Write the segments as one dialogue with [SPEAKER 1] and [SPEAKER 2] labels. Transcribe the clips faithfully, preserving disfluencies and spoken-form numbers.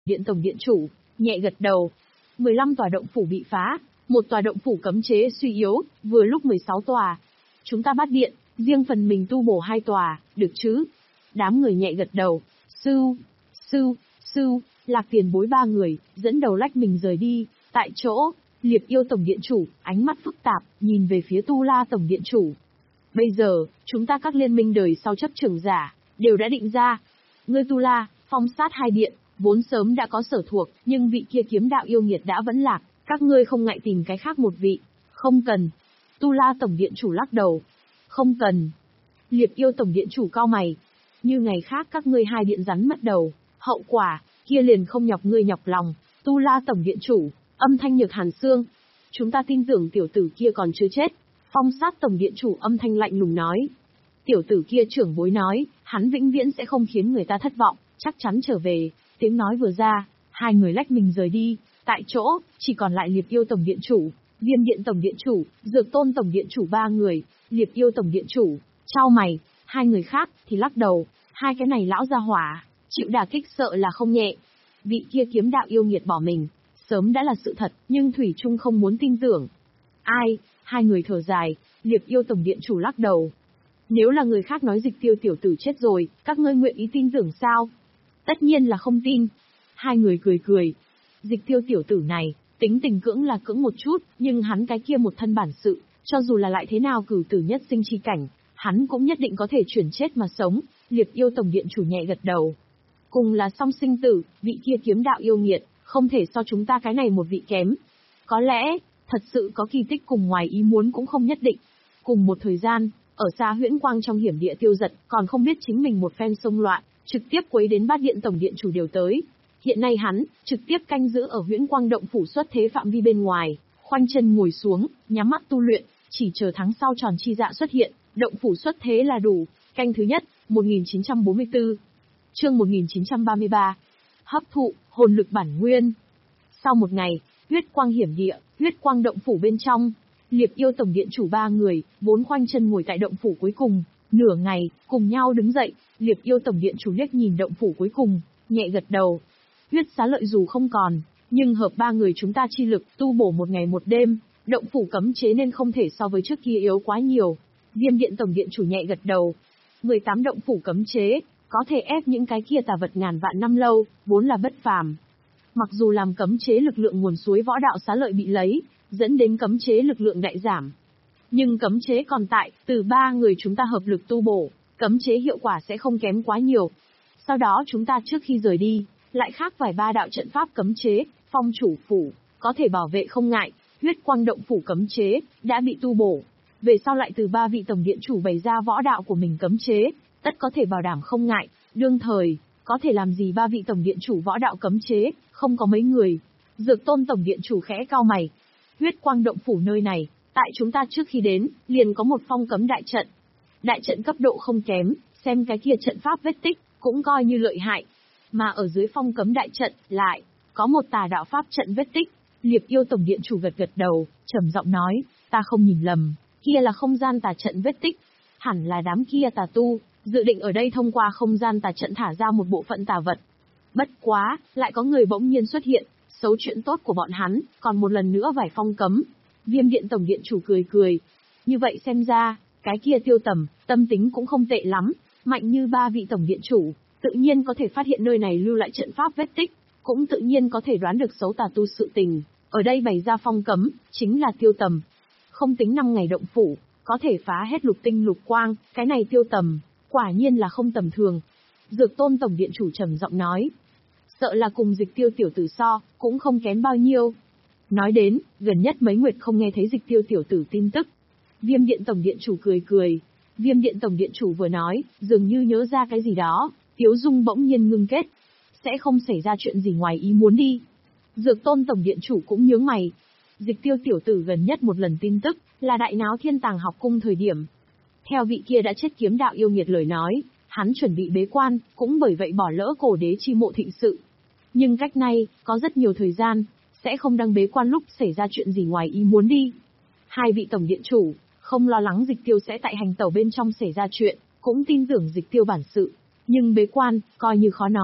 [SPEAKER 1] Điện tổng điện chủ, nhẹ gật đầu. mười lăm tòa động phủ bị phá, một tòa động phủ cấm chế suy yếu, vừa lúc mười sáu tòa. Chúng ta bắt điện, riêng phần mình tu bổ hai tòa, được chứ? Đám người nhẹ gật đầu. Sưu, sưu, sưu, Lạc Tiền Bối ba người, dẫn đầu lách mình rời đi. Tại chỗ, Liệp Yêu tổng điện chủ, ánh mắt phức tạp, nhìn về phía Tu La tổng điện chủ. Bây giờ, chúng ta các liên minh đời sau chấp trưởng giả, đều đã định ra. Ngươi Tu La, phong sát hai điện, vốn sớm đã có sở thuộc, nhưng vị kia kiếm đạo yêu nghiệt đã vẫn lạc, các ngươi không ngại tìm cái khác một vị. Không cần. Tu La tổng điện chủ lắc đầu. Không cần. Liệp Yêu tổng điện chủ cau mày. Như ngày khác các ngươi hai điện rắn mất đầu, hậu quả, kia liền không nhọc ngươi nhọc lòng. Tu La tổng điện chủ, âm thanh nhược hàn xương. Chúng ta tin tưởng tiểu tử kia còn chưa chết. Phong sát tổng điện chủ âm thanh lạnh lùng nói. Tiểu tử kia trưởng bối nói, hắn vĩnh viễn sẽ không khiến người ta thất vọng, chắc chắn trở về. Tiếng nói vừa ra, hai người lách mình rời đi. Tại chỗ, chỉ còn lại Liệp Yêu tổng điện chủ, Viêm Điện tổng điện chủ, Dược Tôn tổng điện chủ ba người. Liệp Yêu tổng điện chủ, chau mày, hai người khác thì lắc đầu. Hai cái này lão gia hỏa, chịu đả kích sợ là không nhẹ. Vị kia kiếm đạo yêu nghiệt bỏ mình, sớm đã là sự thật, nhưng Thủy Trung không muốn tin tưởng. Ai? Hai người thở dài, Liệp Yêu tổng điện chủ lắc đầu. Nếu là người khác nói Dịch Tiêu tiểu tử chết rồi, các ngươi nguyện ý tin tưởng sao? Tất nhiên là không tin. Hai người cười cười. Dịch Tiêu tiểu tử này, tính tình cưỡng là cưỡng một chút, nhưng hắn cái kia một thân bản sự, cho dù là lại thế nào cửu tử nhất sinh chi cảnh, hắn cũng nhất định có thể chuyển chết mà sống. Liệp Yêu tổng điện chủ nhẹ gật đầu. Cùng là song sinh tử, vị kia kiếm đạo yêu nghiệt, không thể so chúng ta cái này một vị kém. Có lẽ, thật sự có kỳ tích cùng ngoài ý muốn cũng không nhất định. Cùng một thời gian, ở xa Huyễn Quang trong hiểm địa Tiêu Giật, còn không biết chính mình một phen xông loạn, trực tiếp quấy đến Bát Điện tổng điện chủ đều tới. Hiện nay hắn, trực tiếp canh giữ ở Huyễn Quang động phủ xuất thế phạm vi bên ngoài, khoanh chân ngồi xuống, nhắm mắt tu luyện, chỉ chờ tháng sau tròn chi dạ xuất hiện, động phủ xuất thế là đủ. Canh thứ nhất, một nghìn chín trăm bốn mươi tư. Chương một nghìn chín trăm ba mươi ba. Hấp thụ hồn lực bản nguyên. Sau một ngày, Huyết Quang hiểm địa, Huyết Quang động phủ bên trong, Liệp Yêu tổng điện chủ ba người, vốn khoanh chân ngồi tại động phủ cuối cùng, nửa ngày, cùng nhau đứng dậy. Liệp Yêu tổng điện chủ liếc nhìn động phủ cuối cùng, nhẹ gật đầu. Huyết xá lợi dù không còn, nhưng hợp ba người chúng ta chi lực, tu bổ một ngày một đêm, động phủ cấm chế nên không thể so với trước kia yếu quá nhiều. Viêm Điện tổng điện chủ nhẹ gật đầu. mười tám động phủ cấm chế, có thể ép những cái kia tà vật ngàn vạn năm lâu, vốn là bất phàm. Mặc dù làm cấm chế lực lượng nguồn suối võ đạo xá lợi bị lấy, dẫn đến cấm chế lực lượng đại giảm. Nhưng cấm chế còn tại, từ ba người chúng ta hợp lực tu bổ, cấm chế hiệu quả sẽ không kém quá nhiều. Sau đó chúng ta trước khi rời đi, lại khác vài ba đạo trận pháp cấm chế, phong chủ phủ, có thể bảo vệ không ngại. Huyết Quang động phủ cấm chế, đã bị tu bổ. Về sau lại từ ba vị tổng điện chủ bày ra võ đạo của mình cấm chế, tất có thể bảo đảm không ngại. Đương thời, có thể làm gì ba vị tổng điện chủ võ đạo cấm chế, không có mấy người. Dược Tôn tổng điện chủ khẽ cau mày. Huyết Quang động phủ nơi này, tại chúng ta trước khi đến, liền có một phong cấm đại trận. Đại trận cấp độ không kém, xem cái kia trận pháp vết tích, cũng coi như lợi hại. Mà ở dưới phong cấm đại trận, lại, có một tà đạo pháp trận vết tích. Liệp Yêu tổng điện chủ gật gật đầu, trầm giọng nói, ta không nhìn lầm, kia là không gian tà trận vết tích. Hẳn là đám kia tà tu, dự định ở đây thông qua không gian tà trận thả ra một bộ phận tà vật. Bất quá, lại có người bỗng nhiên xuất hiện, xấu chuyện tốt của bọn hắn, còn một lần nữa vải phong cấm. Viêm Điện tổng điện chủ cười cười. Như vậy xem ra, cái kia Tiêu Tầm, tâm tính cũng không tệ lắm, mạnh như ba vị tổng điện chủ, tự nhiên có thể phát hiện nơi này lưu lại trận pháp vết tích, cũng tự nhiên có thể đoán được xấu tà tu sự tình. Ở đây bày ra phong cấm, chính là Tiêu Tầm. Không tính năm ngày động phủ, có thể phá hết lục tinh lục quang, cái này Tiêu Tầm, quả nhiên là không tầm thường. Dược Tôn tổng điện chủ trầm giọng nói. Sợ là cùng Dịch Tiêu tiểu tử so, cũng không kém bao nhiêu. Nói đến, gần nhất mấy nguyệt không nghe thấy Dịch Tiêu tiểu tử tin tức. Viêm Điện tổng điện chủ cười cười. Viêm Điện tổng điện chủ vừa nói, dường như nhớ ra cái gì đó, tiếu dung bỗng nhiên ngưng kết. Sẽ không xảy ra chuyện gì ngoài ý muốn đi. Dược Tôn tổng điện chủ cũng nhướng mày. Dịch Tiêu tiểu tử gần nhất một lần tin tức, là đại náo Thiên Tàng học cung thời điểm. Theo vị kia đã chết kiếm đạo yêu nghiệt lời nói, hắn chuẩn bị bế quan, cũng bởi vậy bỏ lỡ cổ đế chi mộ thịnh sự. Nhưng cách này, có rất nhiều thời gian, sẽ không đăng bế quan lúc xảy ra chuyện gì ngoài ý muốn đi. Hai vị tổng điện chủ, không lo lắng Dịch Tiêu sẽ tại hành tẩu bên trong xảy ra chuyện, cũng tin tưởng Dịch Tiêu bản sự. Nhưng bế quan, coi như khó nói.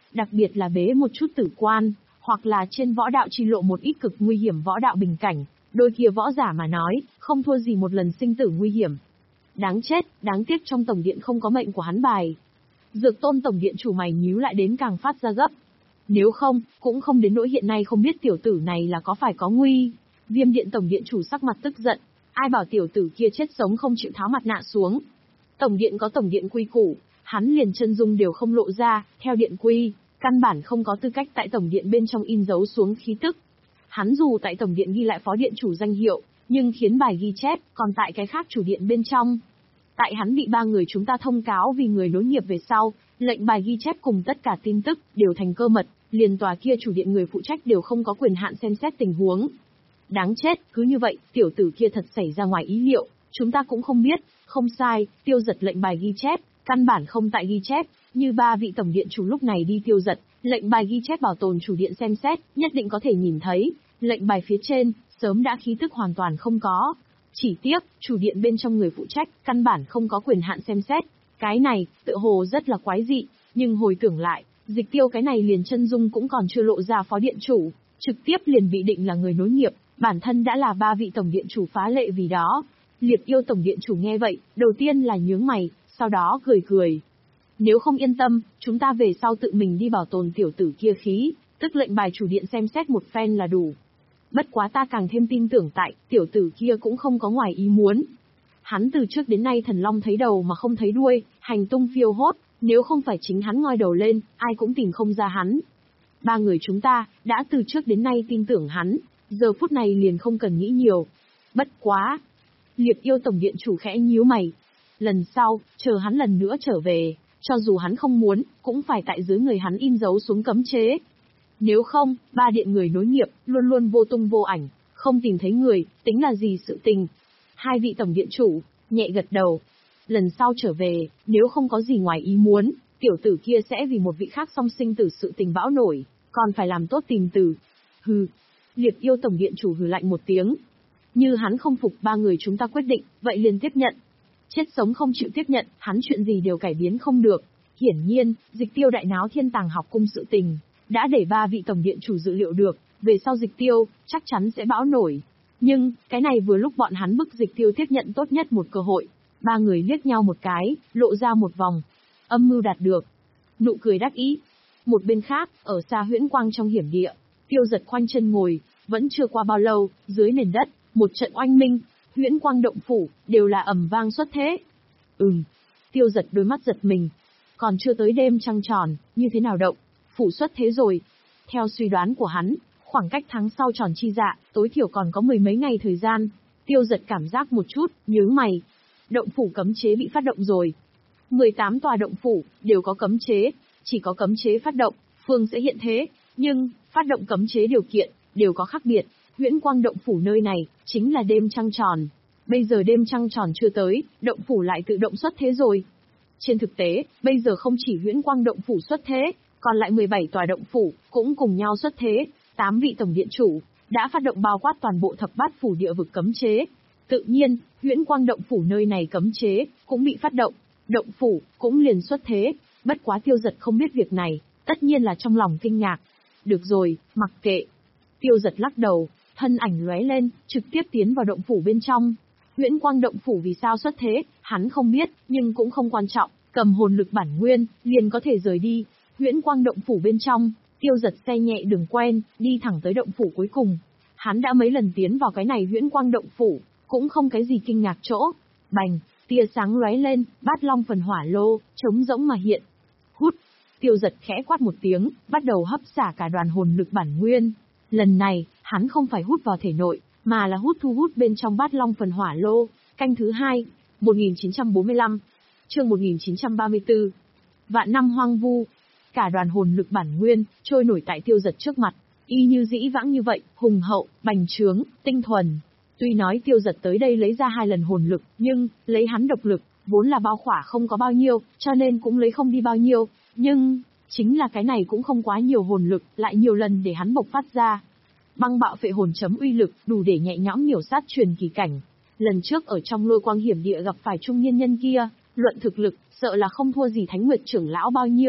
[SPEAKER 1] đặc biệt là bế một chút tử quan, hoặc là trên võ đạo chi lộ một ít cực nguy hiểm võ đạo bình cảnh, đôi kia võ giả mà nói, không thua gì một lần sinh tử nguy hiểm. Đáng chết, đáng tiếc trong tổng điện không có mệnh của hắn bài. Dược Tôn tổng điện chủ mày nhíu lại đến càng phát ra gấp. Nếu không, cũng không đến nỗi hiện nay không biết tiểu tử này là có phải có nguy. Viêm điện tổng điện chủ sắc mặt tức giận, ai bảo tiểu tử kia chết sống không chịu tháo mặt nạ xuống. Tổng điện có tổng điện quy củ, hắn liền chân dung đều không lộ ra, theo điện quy, căn bản không có tư cách tại tổng điện bên trong in dấu xuống khí tức. Hắn dù tại tổng điện ghi lại phó điện chủ danh hiệu, nhưng khiến bài ghi chép, còn tại cái khác chủ điện bên trong. Tại hắn bị ba người chúng ta thông cáo vì người nối nghiệp về sau, lệnh bài ghi chép cùng tất cả tin tức đều thành cơ mật, liền tòa kia chủ điện người phụ trách đều không có quyền hạn xem xét tình huống. Đáng chết, cứ như vậy, tiểu tử kia thật xảy ra ngoài ý liệu, chúng ta cũng không biết, không sai, tiêu giật lệnh bài ghi chép, căn bản không tại ghi chép, như ba vị tổng điện chủ lúc này đi tiêu giật, lệnh bài ghi chép bảo tồn chủ điện xem xét, nhất định có thể nhìn thấy, lệnh bài phía trên, sớm đã khí tức hoàn toàn không có. Chỉ tiếc, chủ điện bên trong người phụ trách, căn bản không có quyền hạn xem xét. Cái này, tựa hồ rất là quái dị, nhưng hồi tưởng lại, Dịch Tiêu cái này liền chân dung cũng còn chưa lộ ra phó điện chủ, trực tiếp liền bị định là người nối nghiệp, bản thân đã là ba vị tổng điện chủ phá lệ vì đó. Liệp Yêu tổng điện chủ nghe vậy, đầu tiên là nhướng mày, sau đó cười cười. Nếu không yên tâm, chúng ta về sau tự mình đi bảo tồn tiểu tử kia khí, tức lệnh bài chủ điện xem xét một phen là đủ. Bất quá ta càng thêm tin tưởng tại, tiểu tử kia cũng không có ngoài ý muốn. Hắn từ trước đến nay thần long thấy đầu mà không thấy đuôi, hành tung phiêu hốt, nếu không phải chính hắn ngoi đầu lên, ai cũng tìm không ra hắn. Ba người chúng ta, đã từ trước đến nay tin tưởng hắn, giờ phút này liền không cần nghĩ nhiều. Bất quá. Liệp Yêu tổng điện chủ khẽ nhíu mày. Lần sau, chờ hắn lần nữa trở về, cho dù hắn không muốn, cũng phải tại dưới người hắn in dấu xuống cấm chế. Nếu không, ba điện người nối nghiệp, luôn luôn vô tung vô ảnh, không tìm thấy người, tính là gì sự tình. Hai vị tổng điện chủ, nhẹ gật đầu. Lần sau trở về, nếu không có gì ngoài ý muốn, tiểu tử kia sẽ vì một vị khác song sinh tử sự tình bão nổi, còn phải làm tốt tìm từ. Hừ. Liệp Yêu tổng điện chủ hừ lạnh một tiếng. Như hắn không phục ba người chúng ta quyết định, vậy liền tiếp nhận. Chết sống không chịu tiếp nhận, hắn chuyện gì đều cải biến không được. Hiển nhiên, Dịch Tiêu đại náo Thiên Tàng học cung sự tình, đã để ba vị tổng điện chủ dự liệu được, về sau Dịch Tiêu, chắc chắn sẽ bão nổi. Nhưng, cái này vừa lúc bọn hắn bức Dịch Tiêu tiếp nhận tốt nhất một cơ hội. Ba người liếc nhau một cái, lộ ra một vòng. Âm mưu đạt được. Nụ cười đắc ý. Một bên khác, ở xa Huyễn Quang trong hiểm địa, Tiêu Giật khoanh chân ngồi, vẫn chưa qua bao lâu, dưới nền đất, một trận oanh minh, Huyễn Quang động phủ, đều là ầm vang xuất thế. Ừm. Tiêu Giật đôi mắt giật mình. Còn chưa tới đêm trăng tròn, như thế nào động? Phủ xuất thế rồi. Theo suy đoán của hắn, khoảng cách tháng sau tròn chi dạ, tối thiểu còn có mười mấy ngày thời gian. Tiêu Giật cảm giác một chút, nhướng mày. Động phủ cấm chế bị phát động rồi. mười tám tòa động phủ, đều có cấm chế, chỉ có cấm chế phát động, phương sẽ hiện thế, nhưng, phát động cấm chế điều kiện, đều có khác biệt. Huyễn Quang động phủ nơi này, chính là đêm trăng tròn. Bây giờ đêm trăng tròn chưa tới, động phủ lại tự động xuất thế rồi. Trên thực tế, bây giờ không chỉ Huyễn Quang động phủ xuất thế, còn lại mười bảy tòa động phủ, cũng cùng nhau xuất thế, tám vị tổng điện chủ, đã phát động bao quát toàn bộ thập bát phủ địa vực cấm chế. Tự nhiên, Huyễn Quang động phủ nơi này cấm chế, cũng bị phát động, động phủ, cũng liền xuất thế, bất quá Tiêu Giật không biết việc này, tất nhiên là trong lòng kinh ngạc. Được rồi, mặc kệ. Tiêu Giật lắc đầu, thân ảnh lóe lên, trực tiếp tiến vào động phủ bên trong. Huyễn Quang động phủ vì sao xuất thế, hắn không biết, nhưng cũng không quan trọng, cầm hồn lực bản nguyên, liền có thể rời đi. Huyễn Quang động phủ bên trong, Tiêu Giật xe nhẹ đường quen, đi thẳng tới động phủ cuối cùng. Hắn đã mấy lần tiến vào cái này Huyễn Quang động phủ, cũng không cái gì kinh ngạc chỗ. Bành, tia sáng lóe lên, bát long phần hỏa lô, trống rỗng mà hiện. Hút, Tiêu Giật khẽ quát một tiếng, bắt đầu hấp xả cả đoàn hồn lực bản nguyên. Lần này, hắn không phải hút vào thể nội, mà là hút thu hút bên trong bát long phần hỏa lô. Canh thứ hai, một nghìn chín trăm bốn mươi lăm, chương một nghìn chín trăm ba mươi tư. Vạn năm hoang vu. Cả đoàn hồn lực bản nguyên, trôi nổi tại Tiêu Giật trước mặt, y như dĩ vãng như vậy, hùng hậu, bành trướng, tinh thuần. Tuy nói Tiêu Giật tới đây lấy ra hai lần hồn lực, nhưng, lấy hắn độc lực, vốn là bao khỏa không có bao nhiêu, cho nên cũng lấy không đi bao nhiêu. Nhưng, chính là cái này cũng không quá nhiều hồn lực, lại nhiều lần để hắn bộc phát ra. Băng bạo phệ hồn chấm uy lực, đủ để nhẹ nhõm miểu sát truyền kỳ cảnh. Lần trước ở trong Lôi Quang hiểm địa gặp phải trung niên nhân kia, luận thực lực, sợ là không thua gì Thánh Nguyệt trưởng lão bao nhiêu.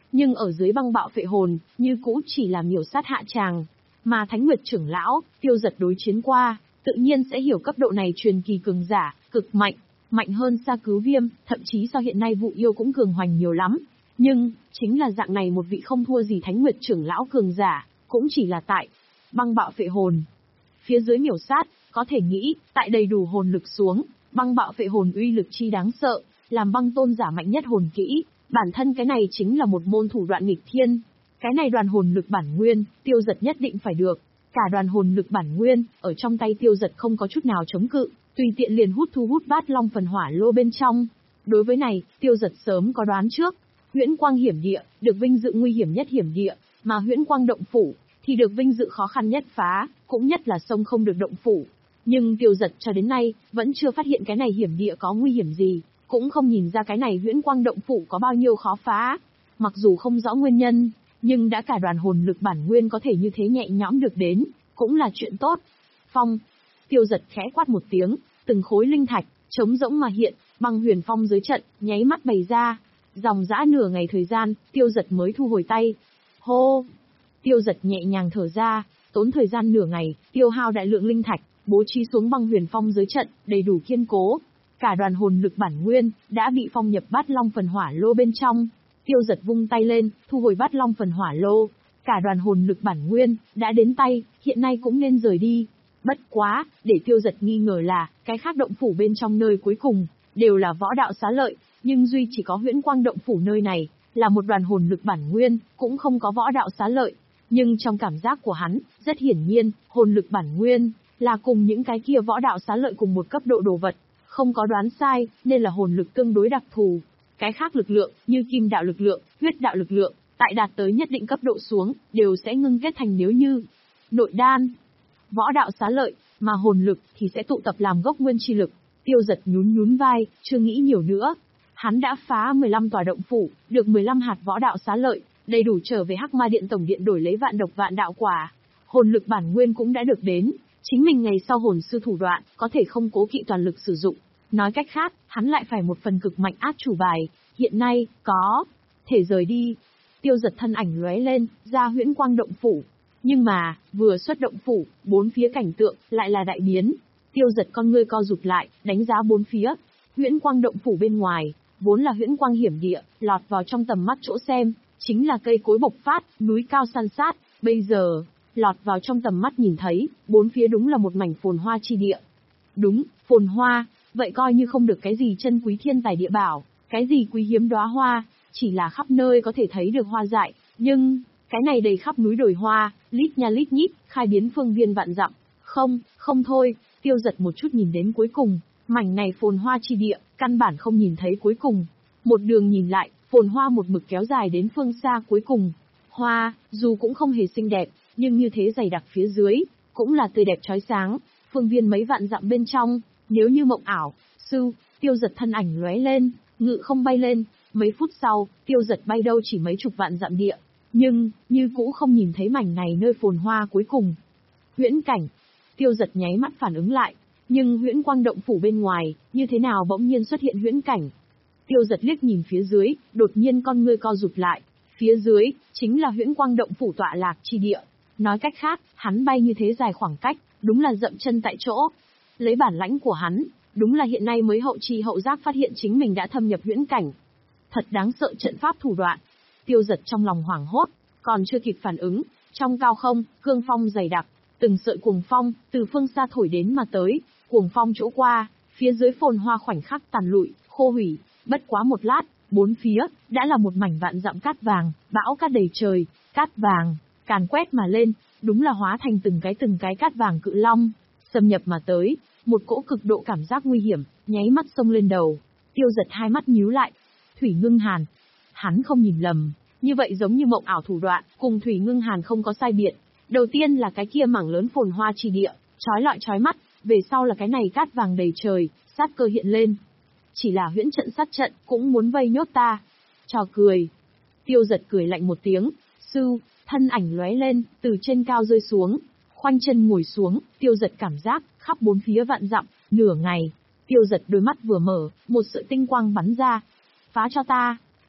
[SPEAKER 1] nhưng ở dưới băng bạo phệ hồn, như cũ chỉ là miểu sát hạ tràng. Mà Thánh Nguyệt trưởng lão, Tiêu Dật đối chiến qua, tự nhiên sẽ hiểu cấp độ này truyền kỳ cường giả, cực mạnh, mạnh hơn xa Cứu Viêm, thậm chí so hiện nay Vụ Yêu cũng cường hoành nhiều lắm. Nhưng, chính là dạng này một vị không thua gì Thánh Nguyệt trưởng lão cường giả, cũng chỉ là tại băng bạo phệ hồn. Phía dưới miểu sát, có thể nghĩ, tại đầy đủ hồn lực xuống, băng bạo phệ hồn uy lực chi đáng sợ, làm băng tôn giả mạnh nhất hồn kỹ, bản thân cái này chính là một môn thủ đoạn nghịch thiên. Cái này đoàn hồn lực bản nguyên, Tiêu Dật nhất định phải được. Cả đoàn hồn lực bản nguyên, ở trong tay Tiêu Dật không có chút nào chống cự, tùy tiện liền hút thu hút bát long phần hỏa lô bên trong. Đối với này, Tiêu Dật sớm có đoán trước. Huyễn Quang hiểm địa, được vinh dự nguy hiểm nhất hiểm địa, mà Huyễn Quang động phủ, thì được vinh dự khó khăn nhất phá, cũng nhất là sông không được động phủ. Nhưng Tiêu Dật cho đến nay, vẫn chưa phát hiện cái này hiểm địa có nguy hiểm gì, cũng không nhìn ra cái này Huyễn Quang động phủ có bao nhiêu khó phá. Mặc dù không rõ nguyên nhân, nhưng đã cả đoàn hồn lực bản nguyên có thể như thế nhẹ nhõm được đến, cũng là chuyện tốt. Phong, Tiêu Dật khẽ quát một tiếng, từng khối linh thạch, trống rỗng mà hiện, băng huyền phong dưới trận, nháy mắt bày ra. Dòng dã nửa ngày thời gian, Tiêu Dật mới thu hồi tay. Hô! Tiêu Dật nhẹ nhàng thở ra, tốn thời gian nửa ngày, tiêu hao đại lượng linh thạch, bố trí xuống băng huyền phong dưới trận, đầy đủ kiên cố. Cả đoàn hồn lực bản nguyên, đã bị phong nhập bát long phần hỏa lô bên trong. Tiêu Dật vung tay lên, thu hồi bát long phần hỏa lô. Cả đoàn hồn lực bản nguyên, đã đến tay, hiện nay cũng nên rời đi. Bất quá, để Tiêu Dật nghi ngờ là, cái khác động phủ bên trong nơi cuối cùng, đều là võ đạo xá lợi, nhưng duy chỉ có Huyễn Quang động phủ nơi này, là một đoàn hồn lực bản nguyên, cũng không có võ đạo xá lợi. Nhưng trong cảm giác của hắn, rất hiển nhiên, hồn lực bản nguyên, là cùng những cái kia võ đạo xá lợi cùng một cấp độ đồ vật. Không có đoán sai, nên là hồn lực tương đối đặc thù. Cái khác lực lượng, như kim đạo lực lượng, huyết đạo lực lượng, tại đạt tới nhất định cấp độ xuống, đều sẽ ngưng kết thành nếu như nội đan. Võ đạo xá lợi, mà hồn lực thì sẽ tụ tập làm gốc nguyên chi lực. Tiêu Dật nhún nhún vai, chưa nghĩ nhiều nữa. Hắn đã phá mười lăm tòa động phủ, được mười lăm hạt võ đạo xá lợi, đầy đủ trở về Hắc Ma Điện tổng điện đổi lấy vạn độc vạn đạo quả. Hồn lực bản nguyên cũng đã được đến, chính mình ngày sau hồn sư thủ đoạn, có thể không cố kỵ toàn lực sử dụng. Nói cách khác, hắn lại phải một phần cực mạnh át chủ bài, hiện nay, có thể rời đi. Tiêu Dật thân ảnh lóe lên, ra Huyễn Quang động phủ. Nhưng mà, vừa xuất động phủ, bốn phía cảnh tượng, lại là đại biến. Tiêu Dật con ngươi co rụt lại, đánh giá bốn phía. Huyễn Quang động phủ bên ngoài, vốn là Huyễn Quang hiểm địa, lọt vào trong tầm mắt chỗ xem, chính là cây cối bộc phát, núi cao san sát, bây giờ, lọt vào trong tầm mắt nhìn thấy, bốn phía đúng là một mảnh phồn hoa chi địa. Đúng, phồn hoa, vậy coi như không được cái gì chân quý thiên tài địa bảo, cái gì quý hiếm đóa hoa, chỉ là khắp nơi có thể thấy được hoa dại, nhưng, cái này đầy khắp núi đồi hoa, lít nha lít nhít, khai biến phương viên vạn dặm. Không, không thôi, Tiêu Dật một chút nhìn đến cuối cùng, mảnh này phồn hoa chi địa, căn bản không nhìn thấy cuối cùng. Một đường nhìn lại, phồn hoa một mực kéo dài đến phương xa cuối cùng. Hoa, dù cũng không hề xinh đẹp, nhưng như thế dày đặc phía dưới, cũng là tươi đẹp chói sáng, phương viên mấy vạn dặm bên trong, nếu như mộng ảo, sư, Tiêu Dật thân ảnh lóe lên, ngự không bay lên, mấy phút sau, Tiêu Dật bay đâu chỉ mấy chục vạn dặm địa, nhưng, như cũ không nhìn thấy mảnh này nơi phồn hoa cuối cùng. Huyễn cảnh, Tiêu Dật nháy mắt phản ứng lại, nhưng Huyễn Quang động phủ bên ngoài, như thế nào bỗng nhiên xuất hiện huyễn cảnh. Tiêu Dật liếc nhìn phía dưới, đột nhiên con ngươi co rụt lại, phía dưới, chính là Huyễn Quang động phủ tọa lạc chi địa. Nói cách khác, hắn bay như thế dài khoảng cách, đúng là dậm chân tại chỗ. Lấy bản lãnh của hắn, đúng là hiện nay mới hậu chi hậu giác phát hiện chính mình đã thâm nhập huyễn cảnh. Thật đáng sợ trận pháp thủ đoạn. Tiêu Dật trong lòng hoảng hốt, còn chưa kịp phản ứng, trong cao không, cương phong dày đặc, từng sợi cuồng phong, từ phương xa thổi đến mà tới, cuồng phong chỗ qua, phía dưới phồn hoa khoảnh khắc tàn lụi, khô hủy, bất quá một lát, bốn phía, đã là một mảnh vạn dặm cát vàng, bão cát đầy trời, cát vàng, càn quét mà lên, đúng là hóa thành từng cái từng cái cát vàng cự long, xâm nhập mà tới, một cỗ cực độ cảm giác nguy hiểm, nháy mắt xông lên đầu. Tiêu Dật hai mắt nhíu lại, Thủy Ngưng Hàn. Hắn không nhìn lầm, như vậy giống như mộng ảo thủ đoạn, cùng Thủy Ngưng Hàn không có sai biệt. Đầu tiên là cái kia mảng lớn phồn hoa chi địa, chói lọi chói mắt, về sau là cái này cát vàng đầy trời, sát cơ hiện lên. Chỉ là huyễn trận sát trận, cũng muốn vây nhốt ta. Trò cười. Tiêu Dật cười lạnh một tiếng, sư, thân ảnh lóe lên, từ trên cao rơi xuống, khoanh chân ngồi xuống, Tiêu Dật cảm giác, khắp bốn phía vạn dặm, nửa ngày. Tiêu Dật đôi mắt vừa mở, một sợi tinh quang bắn ra. Phá cho ta.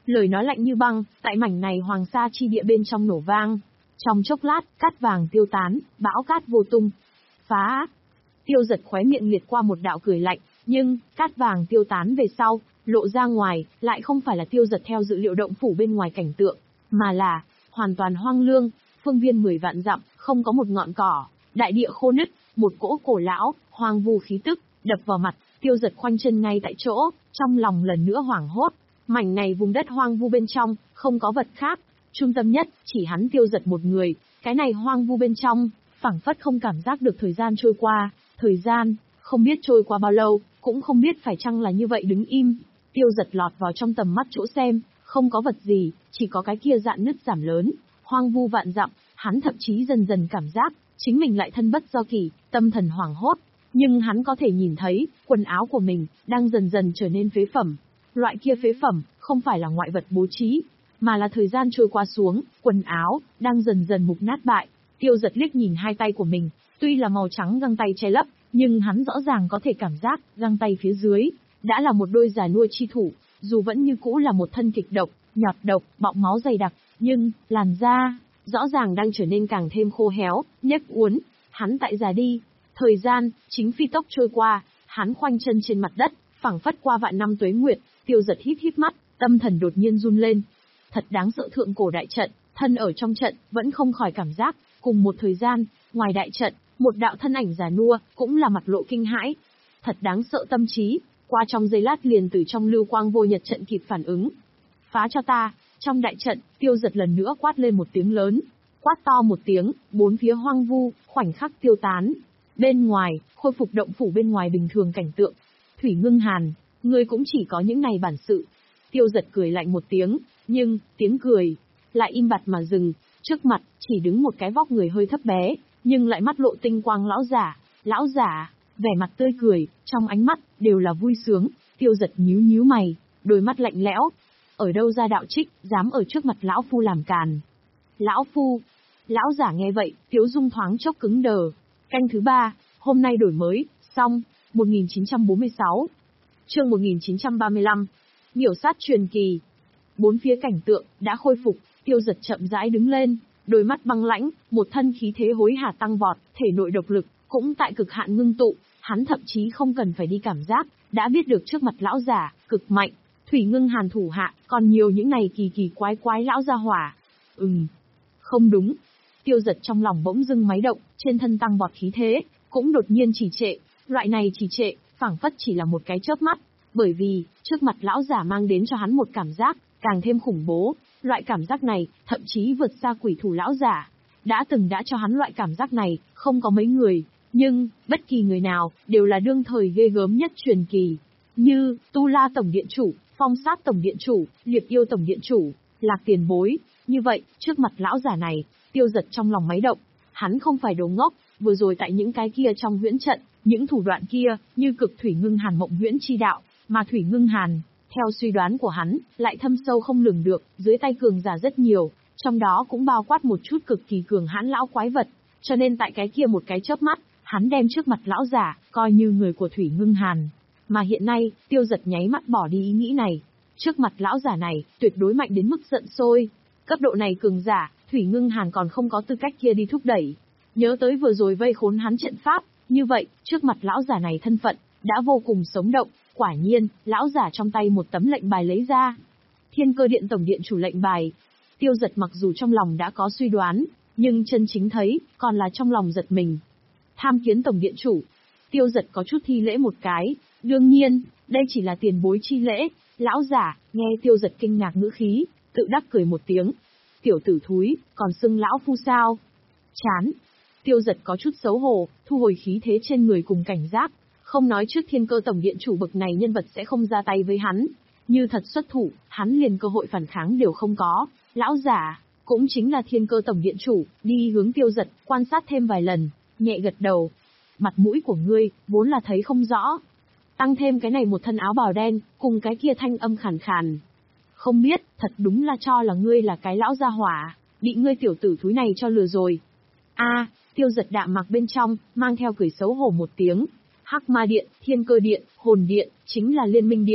[SPEAKER 1] Lời nói lạnh như băng, tại mảnh này hoàng sa chi địa bên trong nổ vang. Trong chốc lát, cát vàng tiêu tán, bão cát vô tung. Phá! Tiêu Giật khóe miệng liệt qua một đạo cười lạnh, nhưng, cát vàng tiêu tán về sau, lộ ra ngoài, lại không phải là Tiêu Giật theo dự liệu động phủ bên ngoài cảnh tượng, mà là, hoàn toàn hoang lương, phương viên mười vạn dặm, không có một ngọn cỏ, đại địa khô nứt, một cỗ cổ lão, hoang vu khí tức, đập vào mặt, Tiêu Giật khoanh chân ngay tại chỗ, trong lòng lần nữa hoảng hốt. Mảnh này vùng đất hoang vu bên trong, không có vật khác, trung tâm nhất, chỉ hắn Tiêu Giật một người, cái này hoang vu bên trong, phảng phất không cảm giác được thời gian trôi qua, thời gian, không biết trôi qua bao lâu, cũng không biết phải chăng là như vậy đứng im. Tiêu Giật lọt vào trong tầm mắt chỗ xem, không có vật gì, chỉ có cái kia dạn nứt giảm lớn, hoang vu vạn dặm, hắn thậm chí dần dần cảm giác, chính mình lại thân bất do kỳ, tâm thần hoảng hốt. Nhưng hắn có thể nhìn thấy, quần áo của mình, đang dần dần trở nên phế phẩm. Loại kia phế phẩm, không phải là ngoại vật bố trí, mà là thời gian trôi qua xuống, quần áo, đang dần dần mục nát bại. Tiêu Giật liếc nhìn hai tay của mình, tuy là màu trắng găng tay che lấp, nhưng hắn rõ ràng có thể cảm giác, găng tay phía dưới, đã là một đôi già nua chi thủ, dù vẫn như cũ là một thân kịch độc, nhọt độc, bọng máu dày đặc, nhưng, làn da, rõ ràng đang trở nên càng thêm khô héo, nhếch uốn, hắn tại già đi. Thời gian, chính phi tốc trôi qua, hắn khoanh chân trên mặt đất, phảng phất qua vạn năm tuế nguyệt. Tiêu Giật híp híp mắt, tâm thần đột nhiên run lên. Thật đáng sợ, thượng cổ đại trận, thân ở trong trận, vẫn không khỏi cảm giác, cùng một thời gian, ngoài đại trận, một đạo thân ảnh già nua, cũng là mặt lộ kinh hãi. Thật đáng sợ tâm trí, qua trong giây lát liền từ trong lưu quang vô nhật trận kịp phản ứng. Phá cho ta! Trong đại trận, Tiêu Giật lần nữa quát lên một tiếng lớn. Quát to một tiếng, bốn phía hoang vu, khoảnh khắc tiêu tán. Bên ngoài, khôi phục động phủ bên ngoài bình thường cảnh tượng. Thủy Ngưng Hàn, ngươi cũng chỉ có những này bản sự. Tiêu Giật cười lạnh một tiếng, nhưng, tiếng cười, lại im bặt mà dừng, trước mặt, chỉ đứng một cái vóc người hơi thấp bé, nhưng lại mắt lộ tinh quang lão giả. Lão giả, vẻ mặt tươi cười, trong ánh mắt, đều là vui sướng. Tiêu Giật nhíu nhíu mày, đôi mắt lạnh lẽo. Ở đâu ra đạo trích, dám ở trước mặt lão phu làm càn. Lão phu, lão giả nghe vậy, tiếu dung thoáng chốc cứng đờ. Canh thứ ba, hôm nay đổi mới, xong, một nghìn chín trăm bốn mươi sáu. Chương một nghìn chín trăm ba mươi lăm. Miểu sát truyền kỳ. Bốn phía cảnh tượng, đã khôi phục, Tiêu Giật chậm rãi đứng lên, đôi mắt băng lãnh, một thân khí thế hối hả tăng vọt, thể nội độc lực, cũng tại cực hạn ngưng tụ, hắn thậm chí không cần phải đi cảm giác, đã biết được trước mặt lão giả, cực mạnh. Thủy Ngưng Hàn thủ hạ, còn nhiều những này kỳ kỳ quái quái lão gia hỏa. Ừm, không đúng. Tiêu Giật trong lòng bỗng dưng máy động, trên thân tăng vọt khí thế, cũng đột nhiên trì trệ. Loại này trì trệ, phảng phất chỉ là một cái chớp mắt, bởi vì, trước mặt lão giả mang đến cho hắn một cảm giác, càng thêm khủng bố. Loại cảm giác này, thậm chí vượt xa quỷ thủ lão giả. Đã từng đã cho hắn loại cảm giác này, không có mấy người, nhưng, bất kỳ người nào, đều là đương thời ghê gớm nhất truyền kỳ. Như, Tu La Tổng Điện Chủ, Phong Sát Tổng Điện Chủ, Liệp Yêu Tổng Điện Chủ, Lạc Tiền Bối. Như vậy, trước mặt lão giả này, Tiêu Giật trong lòng máy động. Hắn không phải đồ ngốc, vừa rồi tại những cái kia trong huyễn trận, những thủ đoạn kia, như cực Thủy Ngưng Hàn mộng huyễn chi đạo, mà Thủy Ngưng Hàn, theo suy đoán của hắn, lại thâm sâu không lường được, dưới tay cường giả rất nhiều, trong đó cũng bao quát một chút cực kỳ cường hãn lão quái vật, cho nên tại cái kia một cái chớp mắt, hắn đem trước mặt lão giả, coi như người của Thủy Ngưng Hàn. Mà hiện nay, Tiêu Giật nháy mắt bỏ đi ý nghĩ này. Trước mặt lão giả này, tuyệt đối mạnh đến mức giận sôi. Cấp độ này cường giả, Thủy Ngưng Hàn còn không có tư cách kia đi thúc đẩy. Nhớ tới vừa rồi vây khốn hắn trận pháp, như vậy, trước mặt lão giả này thân phận, đã vô cùng sống động. Quả nhiên, lão giả trong tay một tấm lệnh bài lấy ra. Thiên Cơ Điện Tổng Điện Chủ lệnh bài. Tiêu Giật mặc dù trong lòng đã có suy đoán, nhưng chân chính thấy, còn là trong lòng giật mình. Tham Kiến Tổng Điện Chủ. Tiêu Giật có chút thi lễ một cái. Đương nhiên, đây chỉ là tiền bối chi lễ. Lão giả, nghe Tiêu Giật kinh ngạc ngữ khí, tự đắc cười một tiếng. Tiểu tử thúi, còn xưng lão phu sao? Chán. Tiêu Giật có chút xấu hổ, thu hồi khí thế trên người cùng cảnh giác. Không nói trước Thiên Cơ Tổng Điện Chủ bậc này nhân vật sẽ không ra tay với hắn. Như thật xuất thủ, hắn liền cơ hội phản kháng đều không có. Lão giả, cũng chính là Thiên Cơ Tổng Điện Chủ, đi hướng Tiêu Giật, quan sát thêm vài lần, nhẹ gật đầu. Mặt mũi của ngươi, vốn là thấy không rõ. Tăng thêm cái này một thân áo bào đen, cùng cái kia thanh âm khàn khàn. Không biết, thật đúng là cho là ngươi là cái lão gia hỏa, bị ngươi tiểu tử thúi này cho lừa rồi. A, Tiêu Giật đạm mặc bên trong, mang theo cười xấu hổ một tiếng. Hắc Ma Điện, Thiên Cơ Điện, Hồn Điện, chính là Liên Minh Điện.